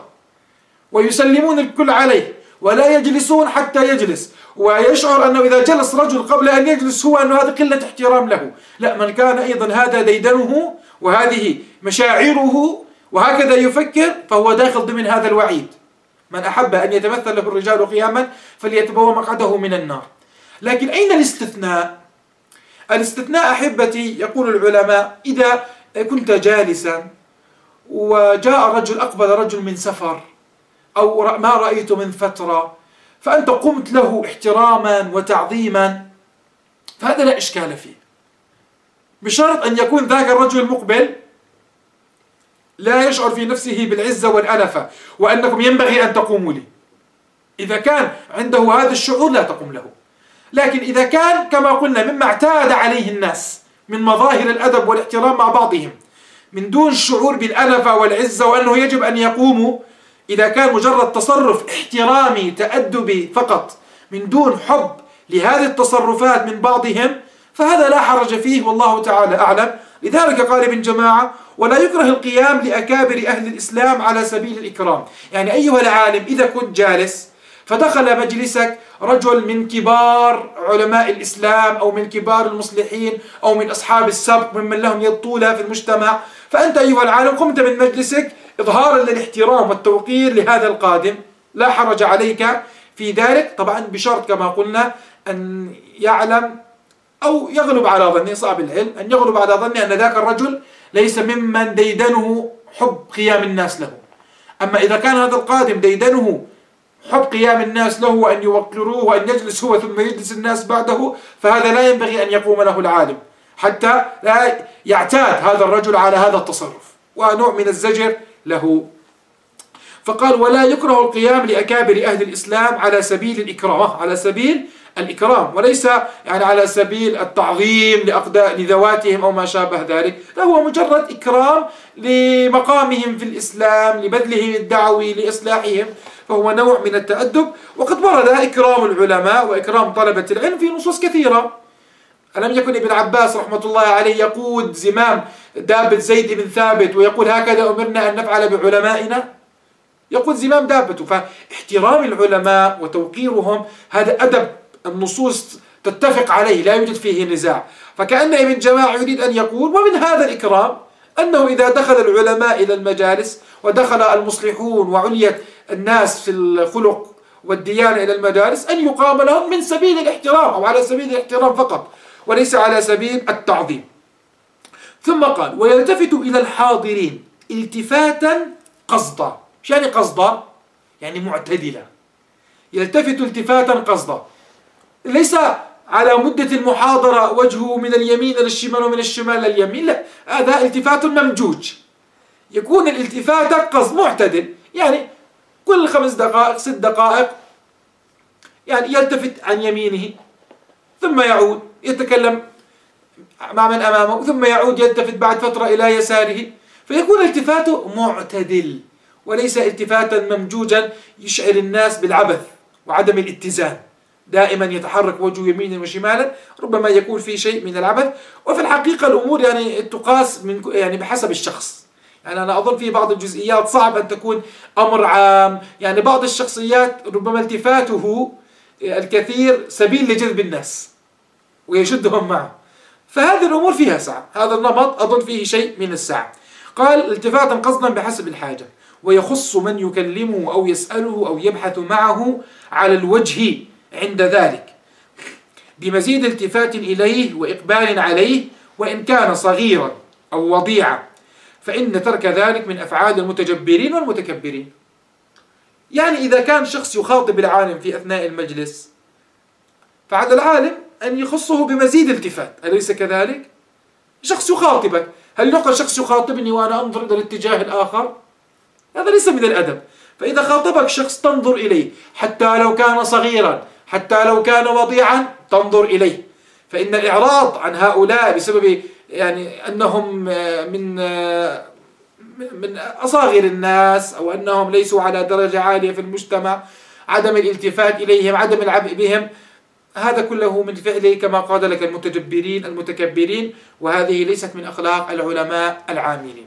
ويسلمون الكل عليه ولا يجلسون حتى يجلس، ويشعر أنه إذا جلس رجل قبل أن يجلس هو أنه هذا قلة احترام له. لا، من كان أيضا هذا ديدنه وهذه مشاعره وهكذا يفكر فهو داخل ضمن هذا الوعيد. من أحب أن يتمثل له الرجال قياما فليتبوأ مقعده من النار. لكن أين الاستثناء؟ الاستثناء أحبتي يقول العلماء إذا كنت جالسا وجاء رجل أقبل رجل من سفر أو ما رأيت من فترة فأنت قمت له احتراما وتعظيما، فهذا لا إشكال فيه، بشرط أن يكون ذاك الرجل المقبل لا يشعر في نفسه بالعزة والأنفة وأنكم ينبغي أن تقوموا لي. إذا كان عنده هذا الشعور لا تقوم له. لكن إذا كان كما قلنا مما اعتاد عليه الناس من مظاهر الأدب والاحترام مع بعضهم من دون الشعور بالأنفة والعزة وأنه يجب أن يقوموا، إذا كان مجرد تصرف احترامي تأدبي فقط من دون حب لهذه التصرفات من بعضهم فهذا لا حرج فيه والله تعالى أعلم. لذلك قال ابن جماعة ولا يكره القيام لأكابر أهل الإسلام على سبيل الإكرام. يعني أيها العالم إذا كنت جالس فدخل مجلسك رجل من كبار علماء الإسلام أو من كبار المصلحين أو من أصحاب السبق ممن لهم يد طولة في المجتمع، فأنت أيها العالم قمت من مجلسك إظهارا للاحترام والتوقير لهذا القادم، لا حرج عليك في ذلك، طبعا بشرط كما قلنا أن يعلم أو يغلب على ظنه، صعب العلم أن يغلب على ظنه أن ذاك الرجل ليس ممن ديدنه حب قيام الناس له. أما إذا كان هذا القادم ديدنه حب قيام الناس له وأن يوقروه وأن يجلس هو ثم يجلس الناس بعده، فهذا لا ينبغي أن يقوم له العالم حتى لا يعتاد هذا الرجل على هذا التصرف، ونوع من الزجر له. فقال: ولا يكره القيام لأكابر أهل الإسلام على سبيل الإكرام، على سبيل الإكرام، وليس يعني على سبيل التعظيم لأقداء لذواتهم أو ما شابه ذلك، لا، هو مجرد إكرام لمقامهم في الإسلام، لبذلهم الدعوي، لإصلاحهم، فهو نوع من التأدب. وقد ورد إكرام العلماء وإكرام طلبة العلم في نصوص كثيرة. ألم يكن ابن عباس رحمة الله عليه يقود زمام دابة زيد بن ثابت ويقول: هكذا أمرنا أن نفعل بعلمائنا؟ يقود زمام دابته. فاحترام العلماء وتوقيرهم هذا أدب النصوص تتفق عليه، لا يوجد فيه نزاع. فكأن ابن جماعة يريد أن يقول: ومن هذا الإكرام أنه إذا دخل العلماء إلى المجالس ودخل المصلحون وعلية الناس في الخلق والديانة إلى المجالس أن يقام لهم من سبيل الاحترام، أو على سبيل الاحترام فقط وليس على سبيل التعظيم. ثم قال: ويلتفت إلى الحاضرين التفاتا قصدا. ايش يعني قصدا؟ يعني معتدلا. يلتفت التفاتا قصدا، ليس على مدة المحاضرة وجهه من اليمين إلى الشمال ومن الشمال إلى اليمين، لا، هذا التفات ممجوج. يكون الالتفات قصد معتدل، يعني كل خمس دقائق ست دقائق يعني يلتفت عن يمينه ثم يعود يتكلم مع من أمامه ثم يعود يلتفت بعد فترة إلى يساره، فيكون التفاته معتدل وليس التفاتا ممجوجا يشعر الناس بالعبث وعدم الاتزان، دائما يتحرك وجهه يمينا وشمالا، ربما يكون في شيء من العبث. وفي الحقيقة الأمور يعني تقاس من يعني بحسب الشخص. يعني أنا أظن في بعض الجزئيات صعب أن تكون أمر عام، يعني بعض الشخصيات ربما التفاته الكثير سبيل لجذب الناس ويشدهم معه، فهذه الأمور فيها سعة. هذا النمط أظن فيه شيء من السعة. قال: التفاتا قصدا بحسب الحاجة، ويخص من يكلمه أو يسأله أو يبحث معه على الوجه عند ذلك بمزيد التفات إليه وإقبال عليه، وإن كان صغيرا أو وضيعا، فإن ترك ذلك من أفعال المتجبرين والمتكبرين. يعني إذا كان شخص يخاطب العالم في أثناء المجلس، فعلى العالم أن يخصه بمزيد التفات، أليس كذلك؟ شخص يخاطبك، هل يقال شخص يخاطبني وأنا أنظر إلى الاتجاه الآخر؟ هذا ليس من الأدب. فإذا خاطبك شخص تنظر إليه، حتى لو كان صغيرا، حتى لو كان وضيعا تنظر إليه. فإن الإعراض عن هؤلاء بسبب يعني أنهم من من أصاغر الناس أو أنهم ليسوا على درجة عالية في المجتمع، عدم الالتفات إليهم، عدم العبء بهم، هذا كله من فعله كما قال لك المتجبرين المتكبرين، وهذه ليست من أخلاق العلماء العاملين.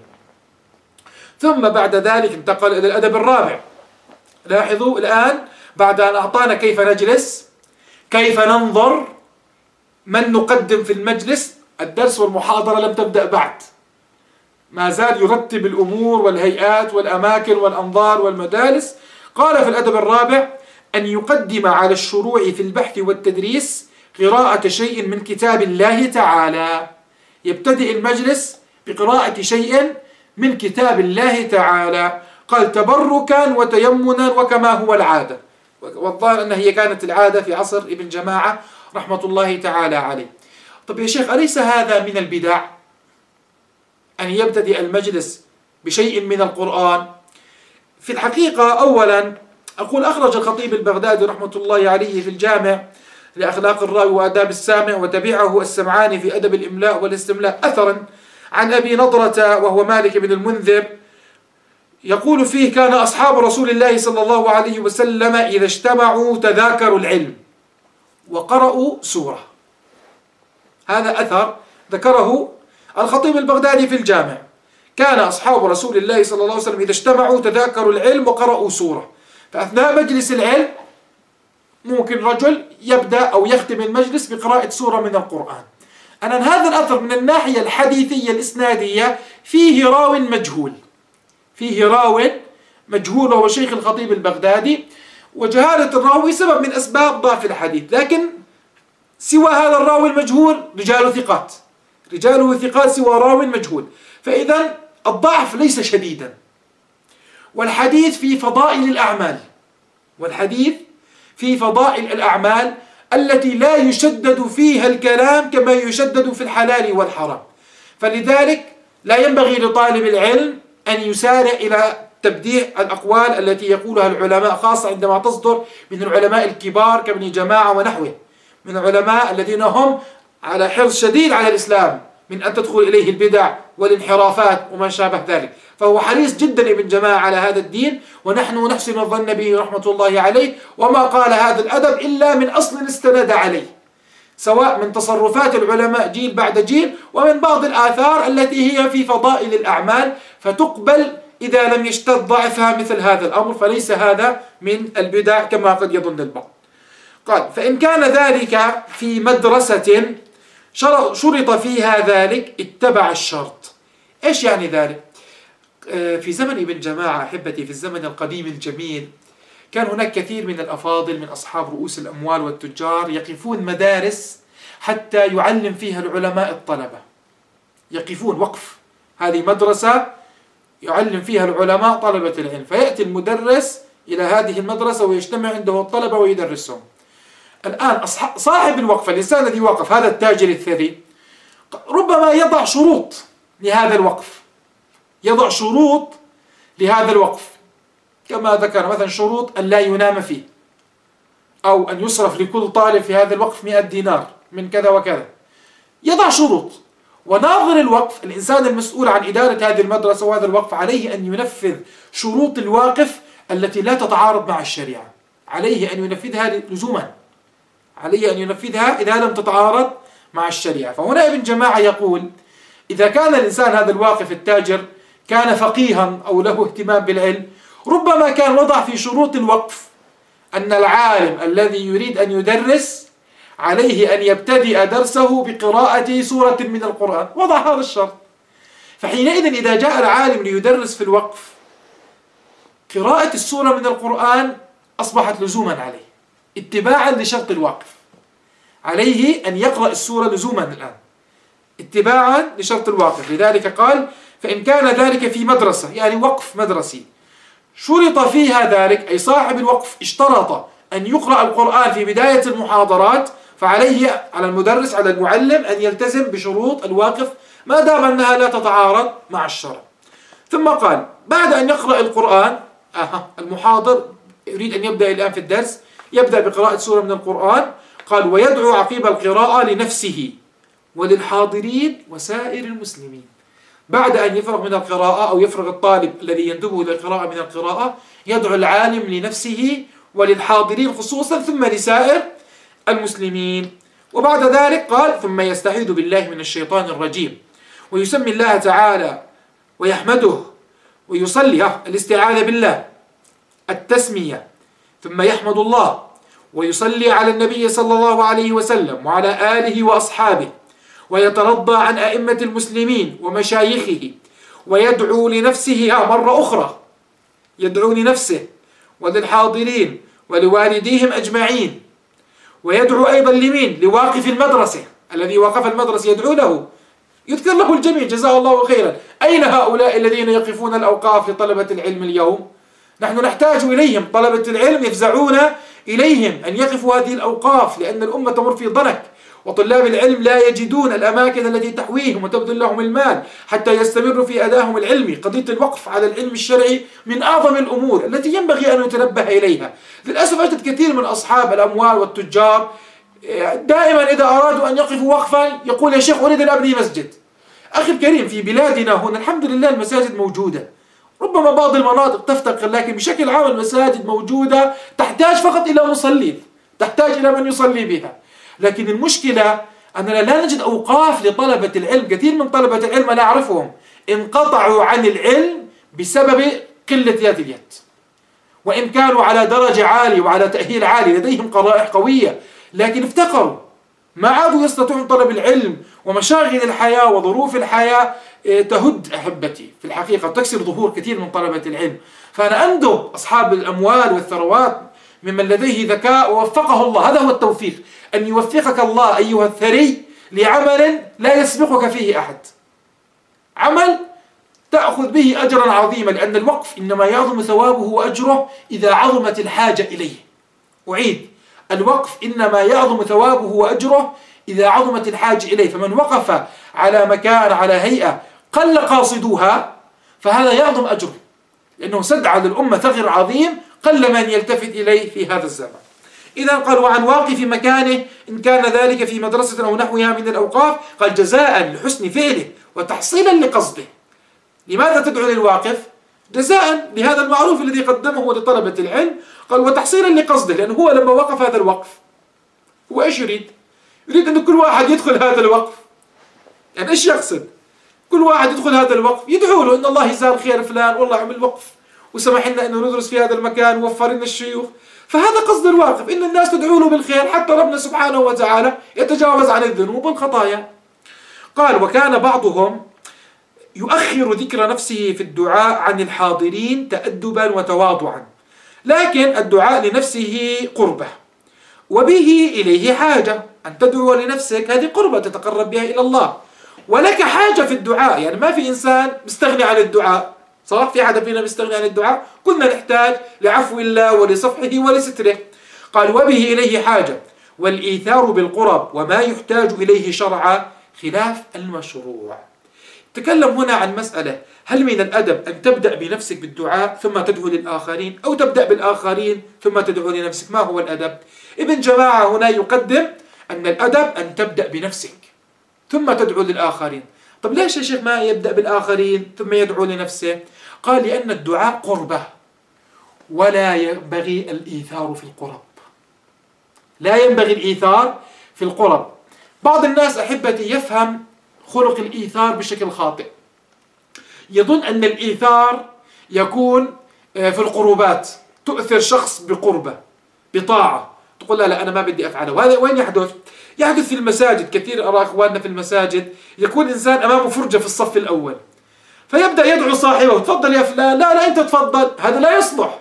ثم بعد ذلك انتقل إلى الأدب الرابع. لاحظوا الآن بعد أن أعطانا كيف نجلس، كيف ننظر، من نقدم في المجلس، الدرس والمحاضرة لم تبدأ بعد، ما زال يرتب الأمور والهيئات والأماكن والأنظار والمجالس. قال في الأدب الرابع: أن يقدم على الشروع في البحث والتدريس قراءة شيء من كتاب الله تعالى. يبتدئ المجلس بقراءة شيء من كتاب الله تعالى. قال: تبركا وتيمنا وكما هو العادة. والظاهر أنها هي كانت العادة في عصر ابن جماعة رحمة الله تعالى عليه. طب يا شيخ، أليس هذا من البدع أن يبتدئ المجلس بشيء من القرآن؟ في الحقيقة أولا أقول: أخرج الخطيب البغدادي رحمة الله عليه في الجامع لأخلاق الراوي وآداب السامع، وتبعه السمعاني في أدب الإملاء والاستملاء، أثرا عن أبي نضرة وهو مالك بن المنذر، يقول فيه: كان أصحاب رسول الله صلى الله عليه وسلم إذا اجتمعوا تذاكروا العلم وقرأوا سورة. هذا أثر ذكره الخطيب البغدادي في الجامع. كان أصحاب رسول الله صلى الله عليه وسلم إذا اجتمعوا تذاكروا العلم وقرأوا سورة. فأثناء مجلس العلم ممكن رجل يبدأ أو يختم المجلس بقراءة سورة من القرآن. أنا هذا الأثر من الناحية الحديثية الإسنادية فيه راو مجهول، فيه راو مجهول وهو شيخ الخطيب البغدادي، وجهالة الراوي سبب من أسباب ضعف الحديث. لكن سوى هذا الراوي المجهول رجال ثقات، رجاله ثقات سوى راوي مجهول. فإذا الضعف ليس شديدا. والحديث في فضائل الأعمال، والحديث في فضائل الأعمال التي لا يشدد فيها الكلام كما يشدد في الحلال والحرام. فلذلك لا ينبغي لطالب العلم أن يسارع إلى تبديع الأقوال التي يقولها العلماء، خاصة عندما تصدر من العلماء الكبار كابن جماعة ونحوه، من العلماء الذين هم على حرص شديد على الإسلام من أن تدخل إليه البدع والانحرافات وما شابه ذلك. فهو حريص جدا ابن جماعة على هذا الدين، ونحن نحسن الظن به رحمة الله عليه، وما قال هذا الأدب إلا من أصل استند عليه، سواء من تصرفات العلماء جيل بعد جيل، ومن بعض الآثار التي هي في فضائل الأعمال فتقبل إذا لم يشتد ضعفها مثل هذا الأمر، فليس هذا من البدع كما قد يظن البعض. قال: فإن كان ذلك في مدرسة شرط فيها ذلك اتبع الشرط. إيش يعني ذلك؟ في زمن ابن جماعة أحبتي، في الزمن القديم الجميل، كان هناك كثير من الأفاضل من أصحاب رؤوس الأموال والتجار يقفون مدارس حتى يعلم فيها العلماء الطلبة، يقفون وقف، هذه مدرسة يعلم فيها العلماء طلبة العلم، فيأتي المدرس إلى هذه المدرسة ويجتمع عنده الطلبة ويدرسهم. الآن صاحب الوقف، الإنسان الذي وقف، هذا التاجر الثري، ربما يضع شروط لهذا الوقف، يضع شروط لهذا الوقف كما ذكر، مثلا شروط أن لا ينام فيه، أو أن يصرف لكل طالب في هذا الوقف مئة دينار من كذا وكذا، يضع شروط. وناظر الوقف، الإنسان المسؤول عن إدارة هذه المدرسة وهذا الوقف، عليه أن ينفذ شروط الواقف التي لا تتعارض مع الشريعة، عليه أن ينفذها لزوما، عليه أن ينفذها إذا لم تتعارض مع الشريعة. فهنا ابن جماعة يقول: إذا كان الإنسان هذا الواقف التاجر كان فقيها أو له اهتمام بالعلم، ربما كان وضع في شروط الوقف أن العالم الذي يريد أن يدرس عليه أن يبتدئ درسه بقراءة سورة من القرآن، وضع هذا الشرط. فحينئذ إذا جاء العالم ليدرس في الوقف، قراءة السورة من القرآن أصبحت لزوما عليه، اتباعا لشرط الواقف، عليه أن يقرأ السورة لزوما الآن، اتباعا لشرط الواقف. لذلك قال: فإن كان ذلك في مدرسة، يعني وقف مدرسي، شرط فيها ذلك، أي صاحب الوقف اشترط أن يقرأ القرآن في بداية المحاضرات، فعليه على المدرس على المعلم أن يلتزم بشروط الواقف ما دام أنها لا تتعارض مع الشرع. ثم قال: بعد أن يقرأ القرآن، آه المحاضر يريد أن يبدأ الآن في الدرس، يبدأ بقراءة سورة من القرآن. قال: ويدعو عقيب القراءة لنفسه وللحاضرين وسائر المسلمين. بعد أن يفرغ من القراءة أو يفرغ الطالب الذي يندبه للقراءة من القراءة، يدعو العالم لنفسه وللحاضرين خصوصا، ثم لسائر المسلمين. وبعد ذلك قال: ثم يستعيذ بالله من الشيطان الرجيم، ويسمي الله تعالى ويحمده ويصلي، الاستعاذة بالله، التسمية، ثم يحمد الله ويصلي على النبي صلى الله عليه وسلم وعلى آله وأصحابه، ويترضى عن أئمة المسلمين ومشايخه، ويدعو لنفسه مرة أخرى، يدعو لنفسه وللحاضرين ولوالديهم أجمعين، ويدعو أيضا لمين؟ لواقف المدرسة الذي وقف المدرسة، يدعو له، يذكر له الجميع جزاه الله خيرا. أين هؤلاء الذين يقفون الأوقاف لطلبة العلم اليوم؟ نحن نحتاج إليهم، طلبة العلم يفزعون إليهم أن يقفوا هذه الأوقاف، لأن الأمة تمر في ضنك، وطلاب العلم لا يجدون الأماكن التي تحويهم وتبذل لهم المال حتى يستمروا في أدائهم العلمي. قضية الوقف على العلم الشرعي من أعظم الأمور التي ينبغي أن يتنبه إليها. للأسف أجد كثير من أصحاب الأموال والتجار دائما إذا أرادوا أن يقفوا وقفا يقول: يا شيخ أريد أن أبني مسجد. أخي الكريم، في بلادنا هنا الحمد لله المساجد موجودة، ربما بعض المناطق تفتقر، لكن بشكل عام المساجد موجودة، تحتاج فقط إلى مصلين، تحتاج إلى من يصلي بها. لكن المشكلة أننا لا نجد أوقاف لطلبة العلم. كثير من طلبة العلم أنا أعرفهم انقطعوا عن العلم بسبب قلة ذات اليد، وإن كانوا على درجة عالية وعلى تأهيل عالي، لديهم قرائح قوية، لكن افتقروا، ما عادوا يستطيعون طلب العلم، ومشاغل الحياة وظروف الحياة تهد أحبتي في الحقيقة، تكسر ظهور كثير من طلبة العلم. فأنا أندب أصحاب الأموال والثروات ممن لديه ذكاء ووفقه الله، هذا هو التوفيق، أن يوفقك الله أيها الثري لعمل لا يسبقك فيه أحد، عمل تأخذ به أجرا عظيما، لأن الوقف إنما يعظم ثوابه وأجره إذا عظمت الحاجة إليه. أعيد، الوقف إنما يعظم ثوابه وأجره إذا عظمت الحاجة إليه. فمن وقف على مكان، على هيئة قل قاصدوها، فهذا يعظم أجره، لأنه سدعى للأمة ثغر عظيم قل من يلتفت إليه في هذا الزمن. إذا قال وعن واقف مكانه إن كان ذلك في مدرسة أو نحوها من الأوقاف، قال جزاء لحسن فعله وتحصيلا لقصده. لماذا تدعو للواقف؟ جزاء لهذا المعروف الذي قدمه لطلبة العلم، قال وتحصيلا لقصده، لأنه هو لما وقف هذا الوقف هو إيش يريد؟ يريد أن كل واحد يدخل هذا الوقف. يعني إيش يقصد؟ كل واحد يدخل هذا الوقف يدعو له إن الله يجزاه خير فلان، والله عمل وقف وسمح لنا أنه ندرس في هذا المكان ووفر لنا الشيوخ. فهذا قصد الواقف، إن الناس تدعو له بالخير حتى ربنا سبحانه وتعالى يتجاوز عن الذنوب والخطايا. قال وكان بعضهم يؤخر ذكر نفسه في الدعاء عن الحاضرين تأدبا وتواضعا، لكن الدعاء لنفسه قربة وبه إليه حاجة. أن تدعو لنفسك هذه قربة تتقرب بها إلى الله، ولك حاجة في الدعاء. يعني ما في إنسان مستغني عن الدعاء، صح؟ في أحد فينا مستغني عن الدعاء؟ كلنا نحتاج لعفو الله ولصفحه ولستره. قال وبه إليه حاجة، والإيثار بالقرب وما يحتاج إليه شرعا خلاف المشروع. تكلم هنا عن مسألة، هل من الأدب أن تبدأ بنفسك بالدعاء ثم تدعو للآخرين، أو تبدأ بالآخرين ثم تدعو لنفسك؟ ما هو الأدب؟ ابن جماعة هنا يقدم أن الأدب أن تبدأ بنفسك ثم تدعو للآخرين. طب ليش يا شيخ ما يبدأ بالآخرين ثم يدعو لنفسه؟ قال لأن الدعاء قربة ولا ينبغي الإيثار في القرب. لا ينبغي الإيثار في القرب. بعض الناس أحبتي يفهم خلق الإيثار بشكل خاطئ، يظن أن الإيثار يكون في القربات، تؤثر شخص بقربة بطاعة، تقول لا لا أنا ما بدي أفعله. وهذا وين يحدث؟ يحدث في المساجد. كثير أرى أخواننا في المساجد يكون إنسان أمامه فرجة في الصف الأول، فيبدأ يدعو صاحبه تفضل يا فلان، لا لا أنت تفضل، هذا لا يصلح.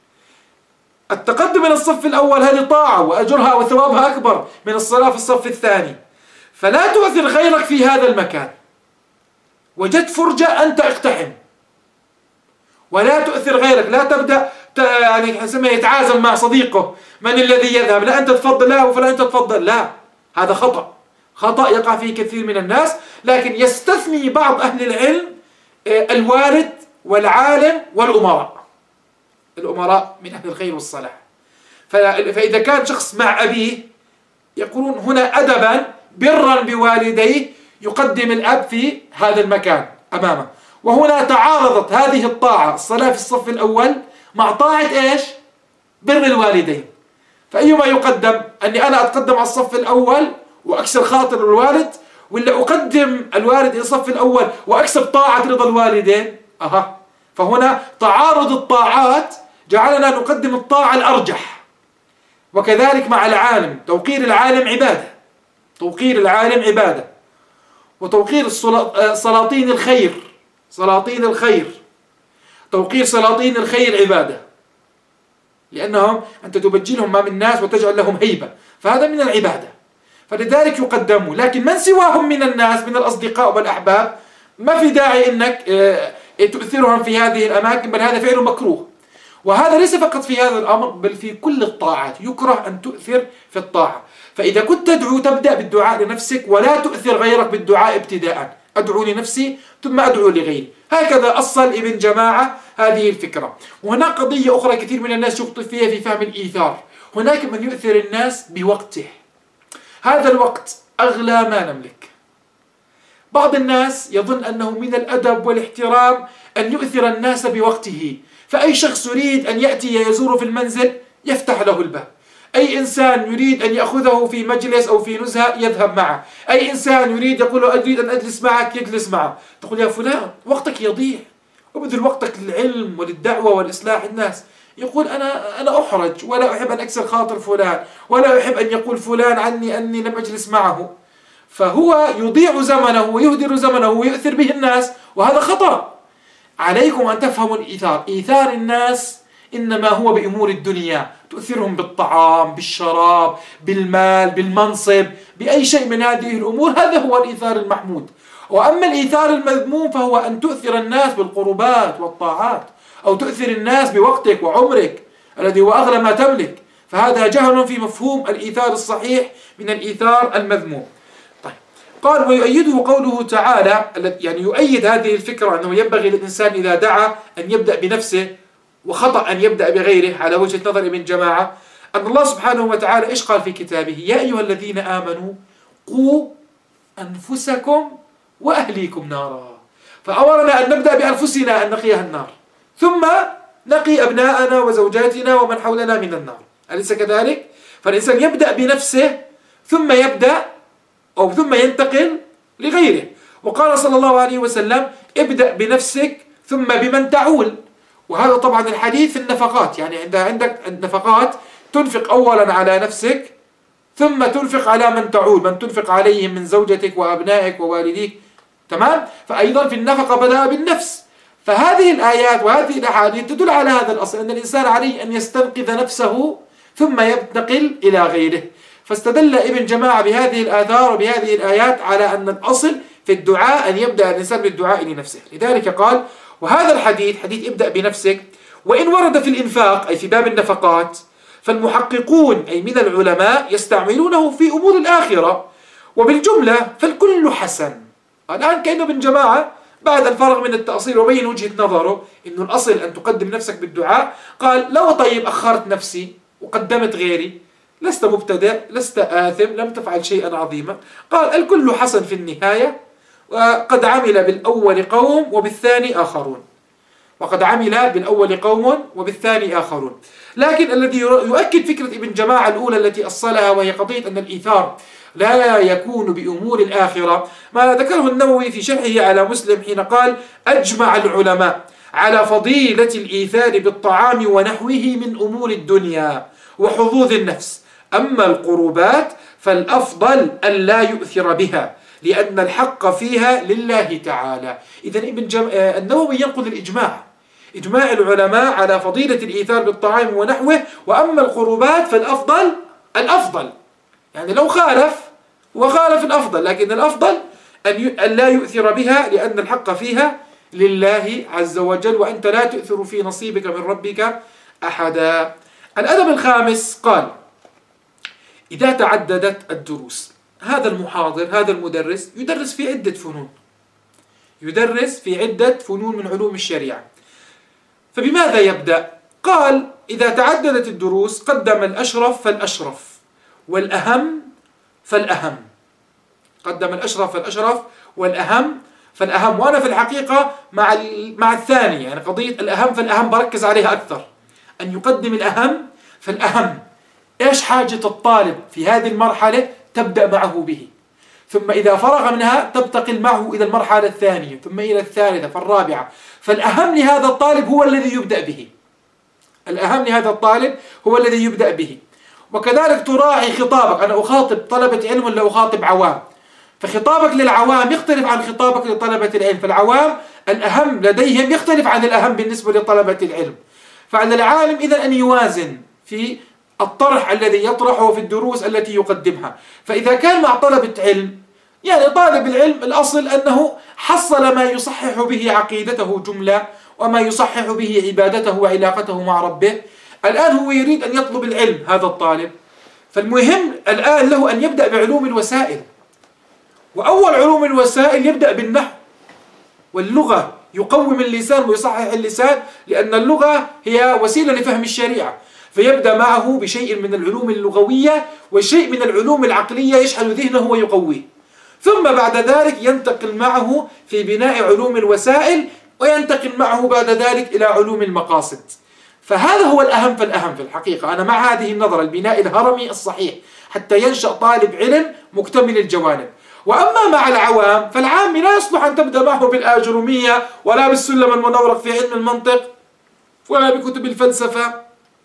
التقدم من الصف الأول هذه طاعة وأجرها وثوابها أكبر من الصلاة في الصف الثاني، فلا تؤثر غيرك في هذا المكان. وجدت فرجة أنت اقتحم، ولا تؤثر غيرك. لا تبدأ يعني حسنا يتعازم مع صديقه من الذي يذهب، لا أنت تفضل، لا وفلا أنت تفضل، لا، هذا خطأ خطأ يقع فيه كثير من الناس. لكن يستثني بعض أهل العلم الوالد والعالم والأمراء. الأمراء من أهل الخير والصلاح. فإذا كان شخص مع أبيه يقولون هنا أدبا برا بوالديه يقدم الأب في هذا المكان أمامه. وهنا تعارضت هذه الطاعة الصلاة في الصف الأول مع طاعة إيش؟ بر الوالدين. فأيما يقدم؟ أني أنا أتقدم على الصف الأول وأكسر خاطر الوالد، ولا أقدم الوالد إلى الصف الأول وأكسب طاعة رضا الوالدين؟ أها، فهنا تعارض الطاعات جعلنا نقدم الطاعة الأرجح. وكذلك مع العالم، توقير العالم عبادة، توقير العالم عبادة، وتوقير سلاطين الخير، سلاطين الخير، توقير سلاطين الخير عبادة، لأنهم أنت تبجلهم أمام الناس وتجعل لهم هيبة، فهذا من العبادة، فلذلك يقدموا. لكن من سواهم من الناس من الأصدقاء والأحباب ما في داعي أنك تؤثرهم في هذه الأماكن، بل هذا فعل مكروه. وهذا ليس فقط في هذا الأمر، بل في كل الطاعات يكره أن تؤثر في الطاعة. فإذا كنت تدعو تبدأ بالدعاء لنفسك ولا تؤثر غيرك بالدعاء ابتداء. أدعو لنفسي ثم أدعو لغيري. هكذا أصل ابن جماعة هذه الفكرة. وهناك قضية أخرى كثير من الناس يخطئ فيها في فهم الإيثار. هناك من يؤثر الناس بوقته، هذا الوقت أغلى ما نملك. بعض الناس يظن أنه من الأدب والاحترام أن يؤثر الناس بوقته، فأي شخص يريد أن يأتي يزور في المنزل يفتح له الباب، أي إنسان يريد أن يأخذه في مجلس أو في نزهة يذهب معه، أي إنسان يريد يقول له أريد أن أجلس معك يجلس معه. تقول يا فلان وقتك يضيع، وبذل وقتك للعلم وللدعوة والإصلاح الناس. يقول أنا أنا أحرج ولا أحب أن أكسر خاطر فلان، ولا أحب أن يقول فلان عني أني لم أجلس معه. فهو يضيع زمنه ويهدر زمنه ويؤثر به الناس، وهذا خطأ. عليكم أن تفهموا الإيثار. إيثار الناس إنما هو بأمور الدنيا، تؤثرهم بالطعام، بالشراب، بالمال، بالمنصب، بأي شيء من هذه الأمور. هذا هو الإيثار المحمود. وأما الإيثار المذموم فهو أن تؤثر الناس بالقربات والطاعات، أو تؤثر الناس بوقتك وعمرك الذي هو أغلى ما تملك، فهذا جهل في مفهوم الإيثار الصحيح من الإيثار المذموم. طيب، قال ويؤيده قوله تعالى، يعني يؤيد هذه الفكرة أنه ينبغي للإنسان إذا دعا أن يبدأ بنفسه، وخطأ أن يبدأ بغيره على وجه نظر ابن جماعة، أن الله سبحانه وتعالى إيش قال في كتابه؟ يا أيها الذين آمنوا قوا أنفسكم وأهليكم نارا. فأمرنا أن نبدأ بأنفسنا أن نقيها النار، ثم نقي أبناءنا وزوجاتنا ومن حولنا من النار، أليس كذلك؟ فالإنسان يبدأ بنفسه ثم يبدأ أو ثم ينتقل لغيره. وقال صلى الله عليه وسلم ابدأ بنفسك ثم بمن تعول. وهذا طبعا الحديث في النفقات، يعني عند عندك النفقات تنفق أولا على نفسك ثم تنفق على من تعول، من تنفق عليهم من زوجتك وأبنائك ووالديك، تمام؟ فأيضا في النفقة بدأ بالنفس. فهذه الآيات وهذه الأحاديث تدل على هذا الأصل، أن الإنسان عليه أن يستنقذ نفسه ثم ينتقل إلى غيره. فاستدل ابن جماعة بهذه الآثار وبهذه الآيات على أن الأصل في الدعاء أن يبدأ الإنسان بالدعاء لنفسه. لذلك قال وهذا الحديث حديث ابدأ بنفسك، وإن ورد في الإنفاق أي في باب النفقات فالمحققون أي من العلماء يستعملونه في أمور الآخرة، وبالجملة فالكل حسن. الآن كأنه ابن جماعة بعد الفرق من التأصيل وبين وجهة نظره إنه الأصل أن تقدم نفسك بالدعاء، قال لو طيب أخرت نفسي وقدمت غيري لست مبتدئ، لست آثم، لم تفعل شيئا عظيما. قال الكل حسن في النهاية، وقد عمل بالأول قوم وبالثاني آخرون، وقد عمل بالأول قوم وبالثاني آخرون. لكن الذي يؤكد فكرة ابن جماعة الأولى التي أصلها، وهي قضية أن الإيثار لا يكون بأمور الآخرة، ما ذكره النووي في شرحه على مسلم حين قال أجمع العلماء على فضيلة الإيثار بالطعام ونحوه من أمور الدنيا وحظوظ النفس، أما القربات فالأفضل أن لا يؤثر بها لأن الحق فيها لله تعالى. إذن ابن جم... النووي ينقل الإجماع، إجماع العلماء على فضيلة الإيثار بالطعام ونحوه، وأما القربات فالأفضل الأفضل، يعني لو خالف وخالف الأفضل، لكن الأفضل أن, ي... أن لا يؤثر بها لأن الحق فيها لله عز وجل، وأنت لا تؤثر في نصيبك من ربك أحدا. الأدب الخامس قال إذا تعددت الدروس، هذا المحاضر هذا المدرس يدرس في عدة فنون، يدرس في عدة فنون من علوم الشريعة، فبماذا يبدأ؟ قال إذا تعددت الدروس قدم الأشرف فالأشرف والأهم فالأهم، قدم الأشرف فالأشرف والأهم فالأهم. وأنا في الحقيقة مع مع الثاني، يعني قضية الأهم فالأهم بركز عليها أكثر، أن يقدم الأهم فالأهم. إيش حاجة الطالب في هذه المرحلة تبدأ معه به، ثم إذا فرغ منها تنتقل معه إلى المرحلة الثانية، ثم إلى الثالثة فالرابعة. فالأهم لهذا الطالب هو الذي يبدأ به، الأهم لهذا الطالب هو الذي يبدأ به. وكذلك تراعي خطابك، أنا أخاطب طلبة علم ولا أخاطب عوام، فخطابك للعوام يختلف عن خطابك لطلبة العلم، فالعوام الأهم لديهم يختلف عن الأهم بالنسبة لطلبة العلم. فعلى العالم إذن أن يوازن في الطرح الذي يطرحه في الدروس التي يقدمها. فإذا كان مع طلبة علم، يعني طالب العلم الأصل أنه حصل ما يصحح به عقيدته جملة، وما يصحح به عبادته وعلاقته مع ربه، الآن هو يريد أن يطلب العلم هذا الطالب، فالمهم الآن له أن يبدأ بعلوم الوسائل، وأول علوم الوسائل يبدأ بالنحو واللغة، يقوم اللسان ويصحح اللسان، لأن اللغة هي وسيلة لفهم الشريعة، فيبدأ معه بشيء من العلوم اللغوية وشيء من العلوم العقلية يشحن ذهنه ويقويه، ثم بعد ذلك ينتقل معه في بناء علوم الوسائل، وينتقل معه بعد ذلك إلى علوم المقاصد. فهذا هو الأهم فالأهم في الحقيقة. أنا مع هذه النظرة، البناء الهرمي الصحيح حتى ينشأ طالب علم مكتمل الجوانب. وأما مع العوام فالعام لا يصلح أن تبدأ معه بالآجرومية ولا بالسلم المنورق في علم المنطق ولا بكتب الفلسفة.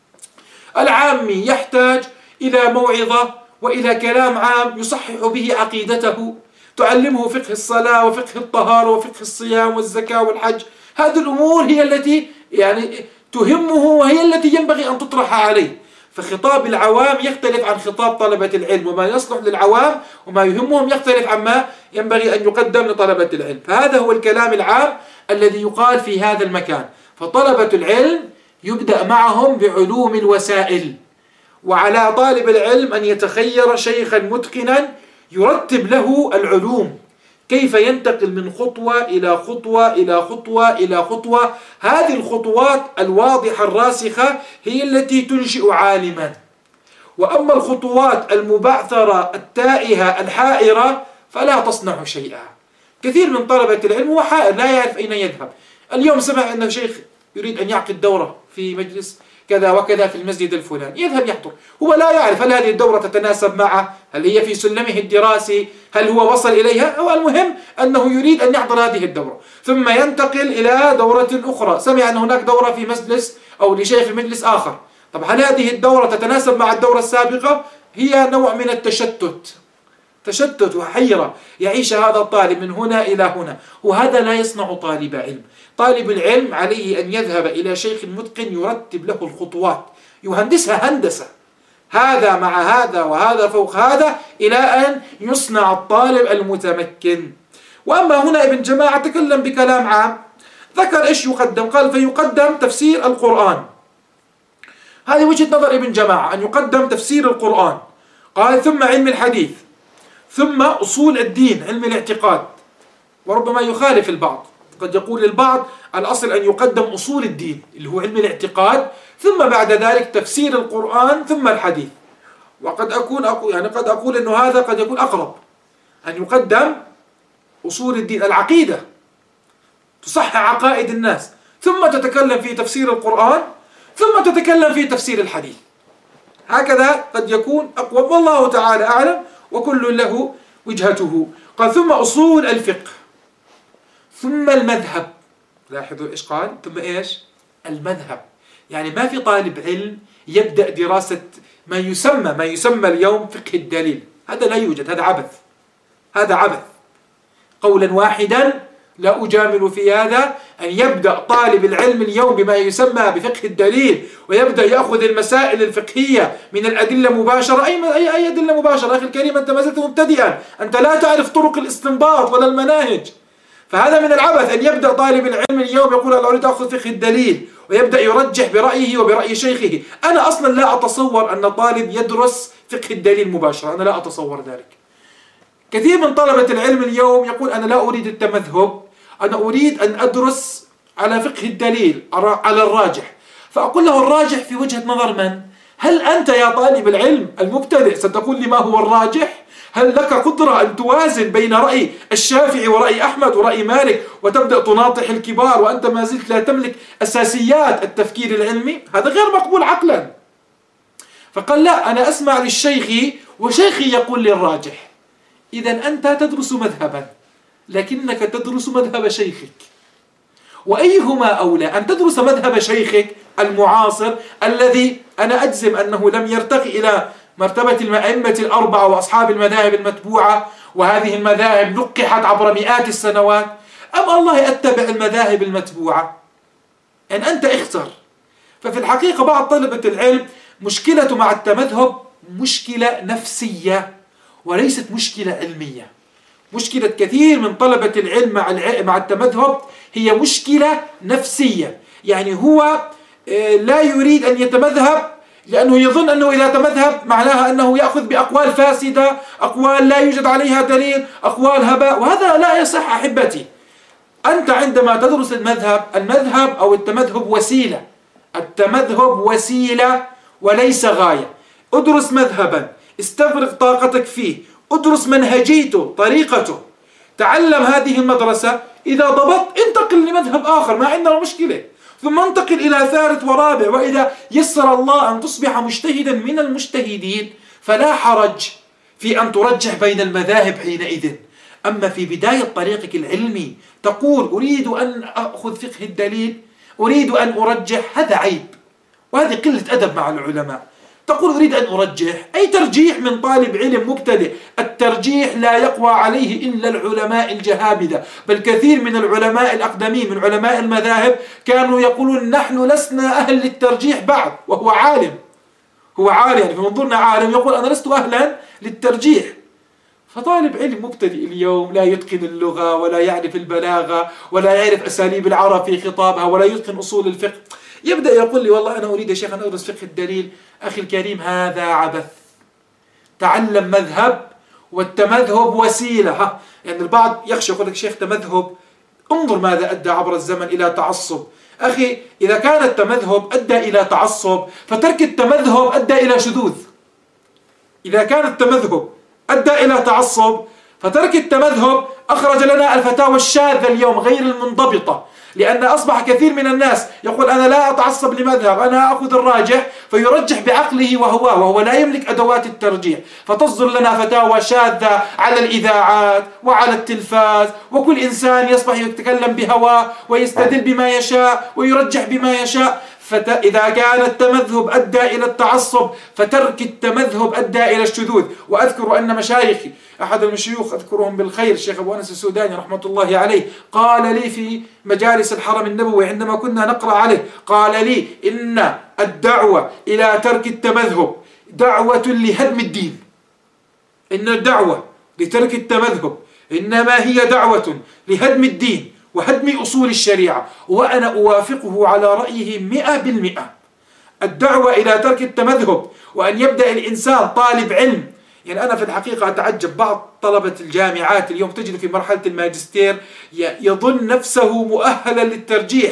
العامي يحتاج إلى موعظة وإلى كلام عام يصحح به عقيدته، تعلمه فقه الصلاة وفقه الطهارة وفقه الصيام والزكاة والحج. هذه الأمور هي التي يعني تهمه وهي التي ينبغي أن تطرح عليه. فخطاب العوام يختلف عن خطاب طلبة العلم، وما يصلح للعوام وما يهمهم يختلف عما ينبغي أن يقدم لطلبة العلم. فهذا هو الكلام العام الذي يقال في هذا المكان. فطلبة العلم يبدأ معهم بعلوم الوسائل، وعلى طالب العلم أن يتخير شيخا متقنا يرتب له العلوم، كيف ينتقل من خطوة إلى خطوة إلى خطوة إلى خطوة. هذه الخطوات الواضحة الراسخة هي التي تنشئ عالما، وأما الخطوات المبعثرة التائهة الحائرة فلا تصنع شيئا. كثير من طلبة العلم هو حائر لا يعرف أين يذهب. اليوم سمع أن شيخ يريد أن يعقد دورة في مجلس كذا وكذا في المسجد الفلاني، يذهب يحضر، هو لا يعرف هل هذه الدورة تتناسب معه، هل هي في سلمه الدراسي، هل هو وصل إليها. هو المهم أنه يريد أن يحضر هذه الدورة، ثم ينتقل إلى دورة أخرى. سمع أن هناك دورة في مجلس أو لشيخ في مجلس آخر، طب هل هذه الدورة تتناسب مع الدورة السابقة؟ هي نوع من التشتت، تشتت وحيرة يعيش هذا الطالب من هنا إلى هنا، وهذا لا يصنع طالب علم. طالب العلم عليه أن يذهب إلى شيخ متقن يرتب له الخطوات، يهندسها هندسة، هذا مع هذا وهذا فوق هذا، إلى أن يصنع الطالب المتمكن. وأما هنا ابن جماعة تكلم بكلام عام، ذكر إيش يقدم، قال فيقدم تفسير القرآن. هذه وجهة نظر ابن جماعة، أن يقدم تفسير القرآن. قال ثم علم الحديث، ثم أصول الدين علم الاعتقاد. وربما يخالف البعض، قد يقول البعض الأصل أن يقدم أصول الدين اللي هو علم الاعتقاد، ثم بعد ذلك تفسير القرآن ثم الحديث. وقد أكون أقول يعني قد أقول أنه هذا قد يكون أقرب، أن يقدم أصول الدين العقيدة تصحح عقائد الناس، ثم تتكلم في تفسير القرآن، ثم تتكلم في تفسير الحديث. هكذا قد يكون أقوى، والله تعالى أعلم، وكل له وجهته. قال ثم أصول الفقه، ثم المذهب. لاحظوا إيش قال، ثم إيش المذهب. يعني ما في طالب علم يبدأ دراسة ما يسمى ما يسمى اليوم فقه الدليل، هذا لا يوجد، هذا عبث، هذا عبث. قولا واحدا لا أجامل في هذا، أن يبدأ طالب العلم اليوم بما يسمى بفقه الدليل، ويبدأ يأخذ المسائل الفقهية من الأدلة مباشرة. أي أي أي أدلة مباشرة أخي الكريم، أنت ما زلت مبتدئا، أنت لا تعرف طرق الاستنباط ولا المناهج. فهذا من العبث أن يبدأ طالب العلم اليوم يقول أنا أريد أخذ فقه الدليل، ويبدأ يرجح برأيه وبرأي شيخه. أنا أصلا لا أتصور أن طالب يدرس فقه الدليل مباشرة، أنا لا أتصور ذلك. كثير من طلبة العلم اليوم يقول أنا لا أريد التمذهب، أنا أريد أن أدرس على فقه الدليل على الراجح. فأقول له الراجح في وجهة نظر من؟ هل أنت يا طالب العلم المبتدئ ستقول لي ما هو الراجح؟ هل لك قدرة أن توازن بين رأي الشافعي ورأي أحمد ورأي مالك وتبدأ تناطح الكبار وأنت ما زلت لا تملك أساسيات التفكير العلمي؟ هذا غير مقبول عقلا. فقال لا، أنا أسمع للشيخ وشيخي يقول لي الراجح. إذن أنت تدرس مذهبا لكنك تدرس مذهب شيخك، وأيهما أولى، أن تدرس مذهب شيخك المعاصر الذي أنا أجزم أنه لم يرتقي إلى مرتبة الأئمة الأربعة وأصحاب المذاهب المتبوعة، وهذه المذاهب لقحت عبر مئات السنوات، أم الله أتبع المذاهب المتبوعة؟ أن أنت اختر. ففي الحقيقة بعض طلبة العلم مشكلة مع التمذهب مشكلة نفسية وليست مشكلة علمية. مشكلة كثير من طلبة العلم مع مع التمذهب هي مشكلة نفسية، يعني هو لا يريد أن يتمذهب لأنه يظن أنه إذا تمذهب معناها أنه يأخذ بأقوال فاسدة، أقوال لا يوجد عليها دليل، أقوال هباء، وهذا لا يصح أحبتي. أنت عندما تدرس المذهب، المذهب أو التمذهب وسيلة، التمذهب وسيلة وليس غاية. ادرس مذهبا، استفرغ طاقتك فيه، ادرس منهجيته، طريقته، تعلم هذه المدرسة، إذا ضبط انتقل لمذهب آخر، ما عندنا مشكلة، ثم انتقل إلى ثالث ورابع، وإذا يسر الله أن تصبح مجتهدا من المجتهدين فلا حرج في أن ترجح بين المذاهب حينئذ. أما في بداية طريقك العلمي تقول أريد أن أخذ فقه الدليل، أريد أن أرجح، هذا عيب، وهذه قلة أدب مع العلماء. تقول أريد أن أرجح، أي ترجيح من طالب علم مبتدئ. الترجيح لا يقوى عليه إلا العلماء الجهابذة، بل كثير من العلماء الأقدمين من علماء المذاهب كانوا يقولون نحن لسنا أهل للترجيح بعد، وهو عالم، هو عالم يعني في منظورنا عالم، يقول أنا لست أهلا للترجيح. فطالب علم مبتدئ اليوم لا يتقن اللغة ولا يعرف البلاغة ولا يعرف أساليب العرب في خطابها ولا يتقن أصول الفقه، يبدأ يقول لي والله أنا أريد يا شيخ أن أدرس فقه الدليل. أخي الكريم هذا عبث. تعلم مذهب، والتمذهب وسيلة. ها يعني البعض يخشى يقول لك شيخ تمذهب، انظر ماذا أدى عبر الزمن إلى تعصب. أخي إذا كان التمذهب أدى إلى تعصب فترك التمذهب أدى إلى شذوذ. إذا كان التمذهب أدى إلى تعصب فترك التمذهب أخرج لنا الفتاوى الشاذة اليوم غير المنضبطة، لأن أصبح كثير من الناس يقول أنا لا أتعصب لمذهب، أنا أخذ الراجح، فيرجح بعقله وهواه وهو لا يملك أدوات الترجيح، فتصدر لنا فتاوى شاذة على الإذاعات وعلى التلفاز، وكل إنسان يصبح يتكلم بهواه ويستدل بما يشاء ويرجح بما يشاء. فإذا كان التمذهب أدى إلى التعصب فترك التمذهب أدى إلى الشذوذ. وأذكر أن مشايخي أحد المشيوخ أذكرهم بالخير الشيخ أبو أنس السوداني رحمة الله عليه قال لي في مجالس الحرم النبوي عندما كنا نقرأ عليه، قال لي إن الدعوة إلى ترك التمذهب دعوة لهدم الدين. إن الدعوة لترك التمذهب إنما هي دعوة لهدم الدين وهدم أصول الشريعة، وأنا أوافقه على رأيه مئة بالمئة. الدعوة إلى ترك التمذهب وأن يبدأ الإنسان طالب علم، يعني أنا في الحقيقة أتعجب بعض طلبة الجامعات اليوم تجد في مرحلة الماجستير يظن نفسه مؤهلا للترجيح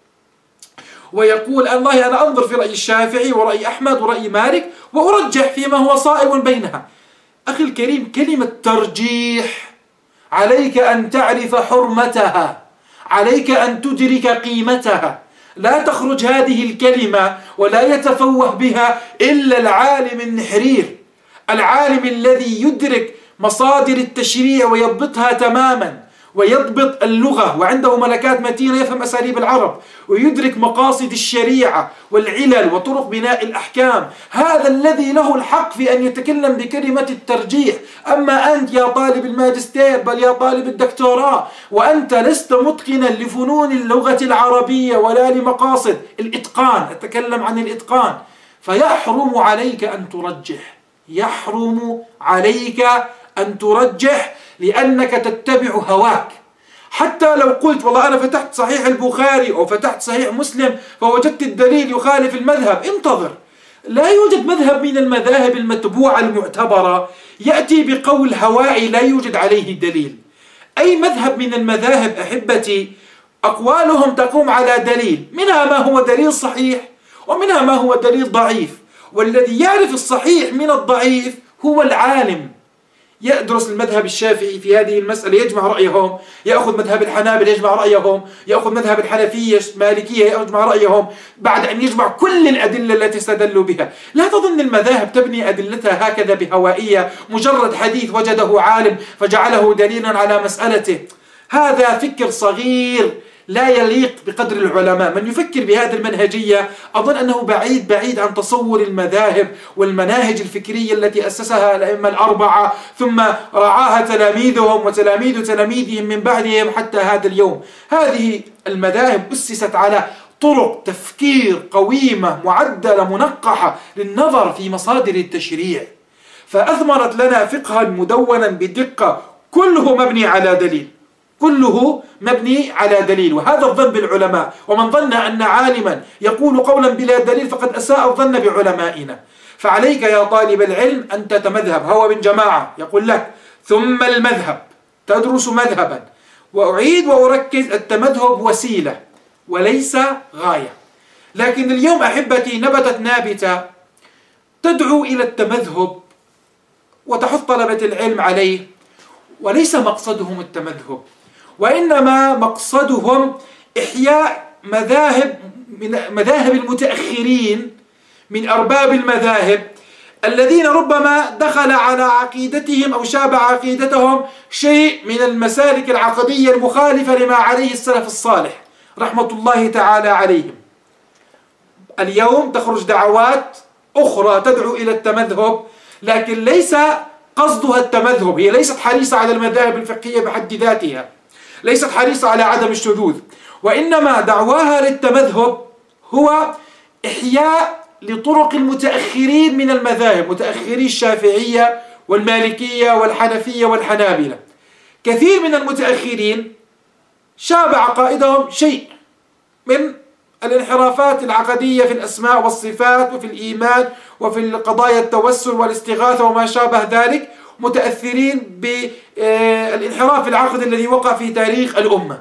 ويقول الله أنا أنظر في رأي الشافعي ورأي أحمد ورأي مالك وأرجح فيما هو صائب بينها. أخي الكريم كلمة ترجيح عليك أن تعرف حرمتها، عليك أن تدرك قيمتها. لا تخرج هذه الكلمة ولا يتفوه بها إلا العالم النحرير، العالم الذي يدرك مصادر التشريع ويضبطها تماما، ويضبط اللغة وعنده ملكات متينة، يفهم أساليب العرب ويدرك مقاصد الشريعة والعلل وطرق بناء الأحكام. هذا الذي له الحق في أن يتكلم بكلمة الترجيح. أما أنت يا طالب الماجستير بل يا طالب الدكتوراه وأنت لست متقنا لفنون اللغة العربية ولا لمقاصد الإتقان، أتكلم عن الإتقان، فيحرم عليك أن ترجح، يحرم عليك أن ترجح لأنك تتبع هواك. حتى لو قلت والله أنا فتحت صحيح البخاري أو فتحت صحيح مسلم فوجدت الدليل يخالف المذهب، انتظر، لا يوجد مذهب من المذاهب المتبوعة المعتبرة يأتي بقول هوائي لا يوجد عليه دليل. أي مذهب من المذاهب أحبتي أقوالهم تقوم على دليل، منها ما هو دليل صحيح ومنها ما هو دليل ضعيف، والذي يعرف الصحيح من الضعيف هو العالم. يدرس المذهب الشافعي في هذه المسألة يجمع رأيهم، يأخذ مذهب الحنابلة يجمع رأيهم، يأخذ مذهب الحنفية المالكية يجمع رأيهم، بعد أن يجمع كل الأدلة التي استدلوا بها. لا تظن المذاهب تبني أدلتها هكذا بهوائية، مجرد حديث وجده عالم فجعله دليلا على مسألته. هذا فكر صغير لا يليق بقدر العلماء. من يفكر بهذه المنهجية أظن أنه بعيد بعيد عن تصور المذاهب والمناهج الفكرية التي أسسها الأئمة الأربعة ثم رعاها تلاميذهم وتلاميذ تلاميذهم من بعدهم حتى هذا اليوم. هذه المذاهب أسست على طرق تفكير قويمة معدلة منقحة للنظر في مصادر التشريع، فأثمرت لنا فقها مدونا بدقة كله مبني على دليل، كله مبني على دليل. وهذا الظن بالعلماء، ومن ظن أن عالما يقول قولا بلا دليل فقد أساء الظن بعلمائنا. فعليك يا طالب العلم أن تتمذهب. هو من جماعة يقول لك ثم المذهب، تدرس مذهبا. وأعيد وأركز، التمذهب وسيلة وليس غاية. لكن اليوم أحبتي نبتت نابتة تدعو إلى التمذهب وتحث طلبة العلم عليه، وليس مقصدهم التمذهب، وإنما مقصدهم إحياء مذاهب من مذاهب المتأخرين من أرباب المذاهب الذين ربما دخل على عقيدتهم أو شابه عقيدتهم شيء من المسالك العقدية المخالفة لما عليه السلف الصالح رحمة الله تعالى عليهم. اليوم تخرج دعوات أخرى تدعو إلى التمذهب، لكن ليس قصدها التمذهب، هي ليست حريصة على المذاهب الفقهية بحد ذاتها، ليست حريصة على عدم الشذوذ، وإنما دعواها للتمذهب هو إحياء لطرق المتأخرين من المذاهب، متأخري الشافعية والمالكية والحنفية والحنابلة. كثير من المتأخرين شاب عقائدهم شيء من الانحرافات العقدية في الأسماء والصفات وفي الإيمان وفي قضايا التوسل والاستغاثة وما شابه ذلك، متأثرين بالانحراف العقدي الذي وقع في تاريخ الأمة.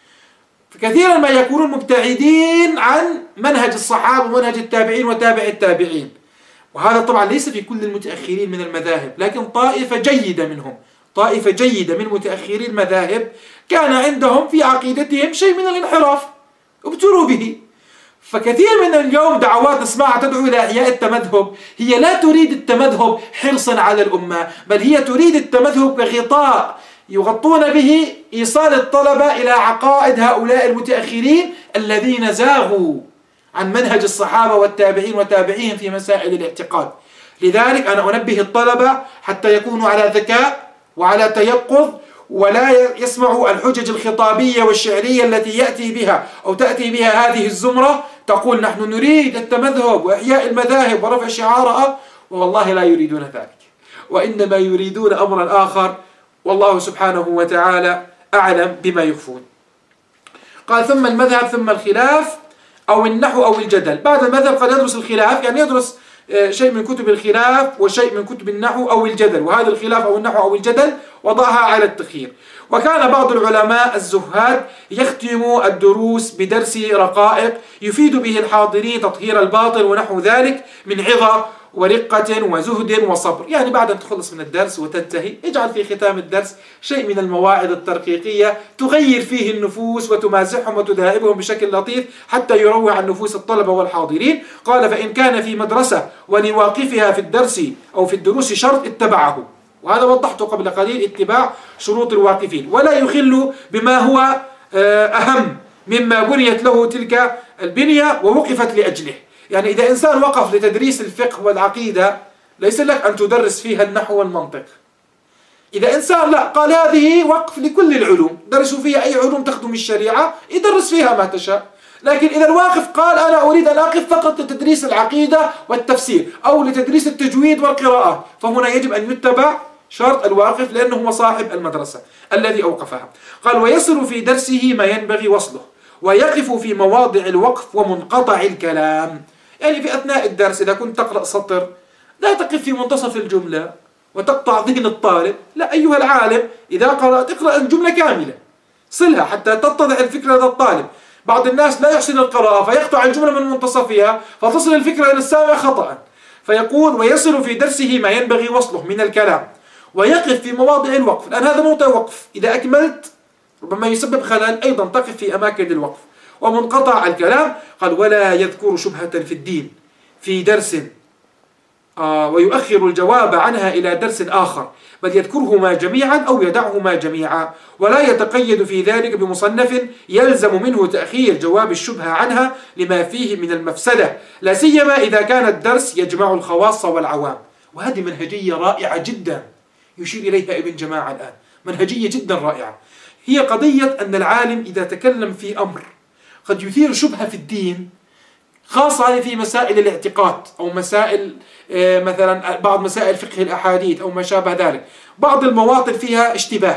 فكثيرا ما يكونون مبتعدين عن منهج الصحابة ومنهج التابعين وتابع التابعين، وهذا طبعا ليس في كل المتأخرين من المذاهب، لكن طائفة جيدة منهم، طائفة جيدة من متأخري المذاهب كان عندهم في عقيدتهم شيء من الانحراف ابتلوا به. فكثير من اليوم دعوات نسمعها تدعو إلى إحياء التمذهب، هي لا تريد التمذهب حرصا على الأمة، بل هي تريد التمذهب كغطاء يغطون به إيصال الطلبة إلى عقائد هؤلاء المتأخرين الذين زاغوا عن منهج الصحابة والتابعين وتابعيهم في مسائل الاعتقاد. لذلك أنا أنبه الطلبة حتى يكونوا على ذكاء وعلى تيقظ، ولا يسمعوا الحجج الخطابية والشعرية التي يأتي بها أو تأتي بها هذه الزمرة تقول نحن نريد التمذهب وإحياء المذاهب ورفع شعارها، والله لا يريدون ذلك، وإنما يريدون أمرا آخر، والله سبحانه وتعالى أعلم بما يخفون. قال ثم المذهب ثم الخلاف أو النحو أو الجدل. بعد المذهب قد يدرس الخلاف، يعني يدرس شيء من كتب الخلاف وشيء من كتب النحو أو الجدل، وهذا الخلاف أو النحو أو الجدل وضعها على التخيير. وكان بعض العلماء الزهاد يختم الدروس بدرس رقائق يفيد به الحاضرين تطهير الباطل ونحو ذلك من عظة ورقة وزهد وصبر. يعني بعد أن تخلص من الدرس وتنتهي اجعل في ختام الدرس شيء من المواعظ الترقيقية تغير فيه النفوس وتمازحهم وتذهبهم بشكل لطيف حتى يروع عن نفوس الطلبة والحاضرين. قال فإن كان في مدرسة ولواقفها في الدرس أو في الدروس شرط اتبعه، وهذا وضحته قبل قليل، اتباع شروط الواقفين، ولا يخل بما هو أهم مما بنيت له تلك البنية ووقفت لأجله. يعني إذا إنسان وقف لتدريس الفقه والعقيدة ليس لك أن تدرس فيها النحو والمنطق. إذا إنسان لا قال هذه وقف لكل العلوم، درسوا فيها أي علوم تخدم الشريعة، يدرس فيها ما تشاء. لكن إذا الواقف قال أنا أريد أن أقف فقط لتدريس العقيدة والتفسير أو لتدريس التجويد والقراءة، فهنا يجب أن يتبع شرط الواقف لأنه هو صاحب المدرسة الذي أوقفها. قال ويصل في درسه ما ينبغي وصله ويقف في مواضع الوقف ومنقطع الكلام. يعني في أثناء الدرس إذا كنت تقرأ سطر لا تقف في منتصف الجملة وتقطع ذهن الطالب، لا أيها العالم إذا قرأت اقرأ الجملة كاملة صلها حتى تتضح الفكرة لدى الطالب. بعض الناس لا يحسن القراءة فيقطع الجملة من منتصفها فتصل الفكرة إلى السامع خطأ. فيقول ويصل في درسه ما ينبغي وصله من الكلام ويقف في مواضع الوقف، لأن هذا موضع وقف، إذا أكملت ربما يسبب خلل أيضا تقف في أماكن الوقف. ومنقطع الكلام قال ولا يذكر شبهة في الدين في درس آه ويؤخر الجواب عنها إلى درس آخر، بل يذكرهما جميعا أو يدعهما جميعا، ولا يتقيد في ذلك بمصنف يلزم منه تأخير جواب الشبهة عنها لما فيه من المفسدة، لا سيما إذا كان الدرس يجمع الخواص والعوام. وهذه منهجية رائعة جدا يشير إليها ابن جماعة الآن، منهجية جدا رائعة. هي قضية أن العالم إذا تكلم في أمر قد يثير شبهة في الدين، خاصة في مسائل الاعتقاد أو مسائل مثلا بعض مسائل فقه الأحاديث أو ما شابه ذلك، بعض المواطن فيها اشتباه.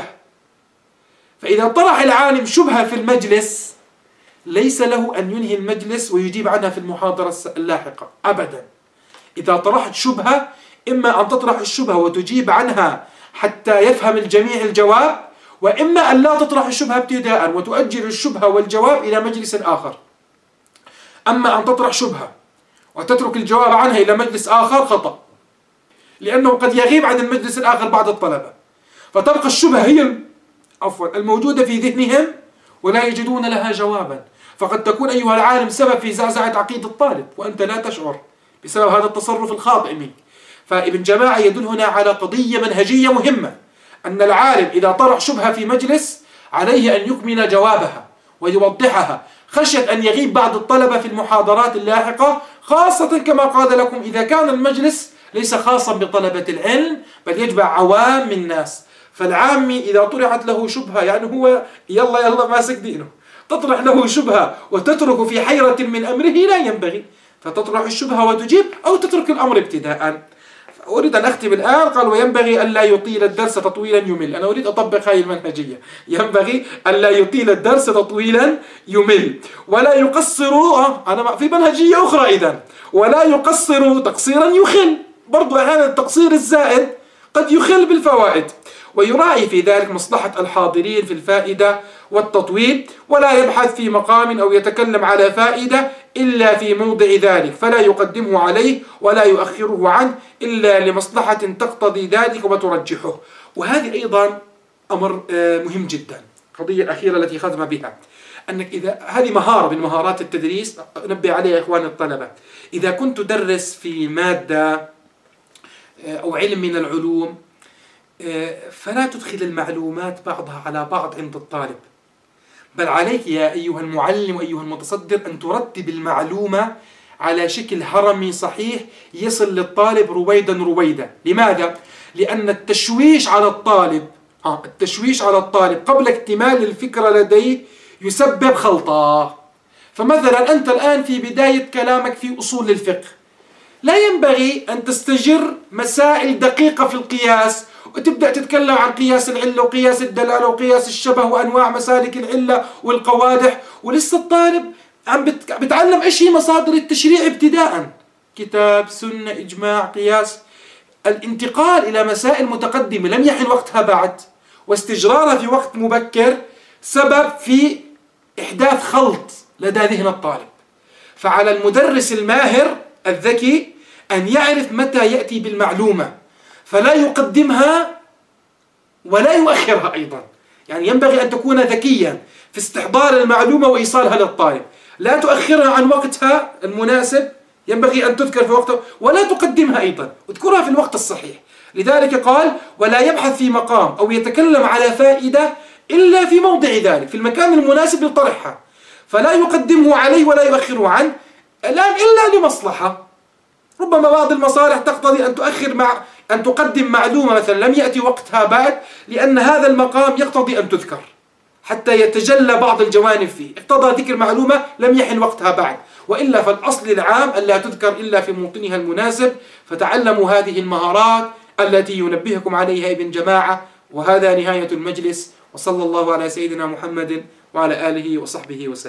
فإذا طرح العالم شبهة في المجلس ليس له أن ينهي المجلس ويجيب عنها في المحاضرة اللاحقة أبدا. إذا طرحت شبهة إما أن تطرح الشبهة وتجيب عنها حتى يفهم الجميع الجواب، وإما أن لا تطرح الشبهة ابتداء وتؤجل الشبهة والجواب إلى مجلس آخر. أما أن تطرح شبهة وتترك الجواب عنها إلى مجلس آخر خطأ، لأنه قد يغيب عن المجلس الآخر بعض الطلبة، فتبقى الشبهة هي عفوا الموجودة في ذهنهم ولا يجدون لها جوابا، فقد تكون أيها العالم سبب في زعزعة عقيدة الطالب وأنت لا تشعر بسبب هذا التصرف الخاطئ منك. فابن جماعة يدل هنا على قضية منهجية مهمة، أن العالم إذا طرح شبهة في مجلس عليه أن يكمل جوابها ويوضحها، خشية أن يغيب بعض الطلبة في المحاضرات اللاحقة، خاصة كما قال لكم إذا كان المجلس ليس خاصا بطلبة العلم بل يجمع عوام من الناس. فالعامي إذا طرحت له شبهة يعني هو يلا يلا ماسك دينه، تطرح له شبهة وتترك في حيرة من أمره لا ينبغي. فتطرح الشبهة وتجيب، أو تترك الأمر ابتداء. أريد أن أختم الآن. قال وينبغي ألا يطيل الدرس تطويلا يمل. أنا أريد أطبق هذه المنهجية. ينبغي ألا يطيل الدرس تطويلا يمل، ولا يقصر. أنا في منهجية أخرى إذن، ولا يقصر تقصيرا يخل. برضو أحيانا التقصير الزائد قد يخل بالفوائد، ويراعي في ذلك مصلحة الحاضرين في الفائدة والتطويل، ولا يبحث في مقام أو يتكلم على فائدة إلا في موضع ذلك، فلا يقدمه عليه ولا يؤخره عنه إلا لمصلحة تقتضي ذلك وترجحه. وهذه أيضا أمر مهم جدا. القضية الأخيرة التي ختم بها، أنك إذا هذه مهارة من مهارات التدريس أنبه عليها إخواني الطلبة. إذا كنت تدرس في مادة أو علم من العلوم، فلا تدخل المعلومات بعضها على بعض عند الطالب، بل عليك يا أيها المعلم وأيها المتصدر أن ترتب المعلومة على شكل هرمي صحيح يصل للطالب رويدا رويدا. لماذا؟ لأن التشويش على الطالب آه التشويش على الطالب قبل اكتمال الفكرة لديه يسبب خلطة. فمثلا أنت الآن في بداية كلامك في أصول الفقه، لا ينبغي أن تستجر مسائل دقيقة في القياس وتبدأ تتكلم عن قياس العلة وقياس الدلالة وقياس الشبه وأنواع مسالك العلة والقوادح، ولسه الطالب عم بتعلم إيش هي مصادر التشريع ابتداء، كتاب، سنة، إجماع، قياس. الانتقال إلى مسائل متقدمة لم يحن وقتها بعد، واستجرارها في وقت مبكر سبب في إحداث خلط لدى ذهن الطالب. فعلى المدرس الماهر الذكي أن يعرف متى يأتي بالمعلومة، فلا يقدمها ولا يؤخرها أيضا. يعني ينبغي أن تكون ذكيا في استحضار المعلومة وإيصالها للطالب، لا تؤخرها عن وقتها المناسب، ينبغي أن تذكر في وقتها، ولا تقدمها أيضا، اذكرها في الوقت الصحيح. لذلك قال ولا يبحث في مقام أو يتكلم على فائدة إلا في موضع ذلك، في المكان المناسب لطرحها، فلا يقدمه عليه ولا يؤخره عنه الآن إلا لمصلحة. ربما بعض المصالح تقتضي أن تؤخر مع أن تقدم معلومة مثلا لم يأتي وقتها بعد، لأن هذا المقام يقتضي أن تذكر حتى يتجلى بعض الجوانب فيه، اقتضى ذكر معلومة لم يحن وقتها بعد، وإلا فالأصل العام ألا تذكر إلا في موطنها المناسب. فتعلموا هذه المهارات التي ينبهكم عليها ابن جماعة. وهذا نهاية المجلس، وصلى الله على سيدنا محمد وعلى آله وصحبه وسلم.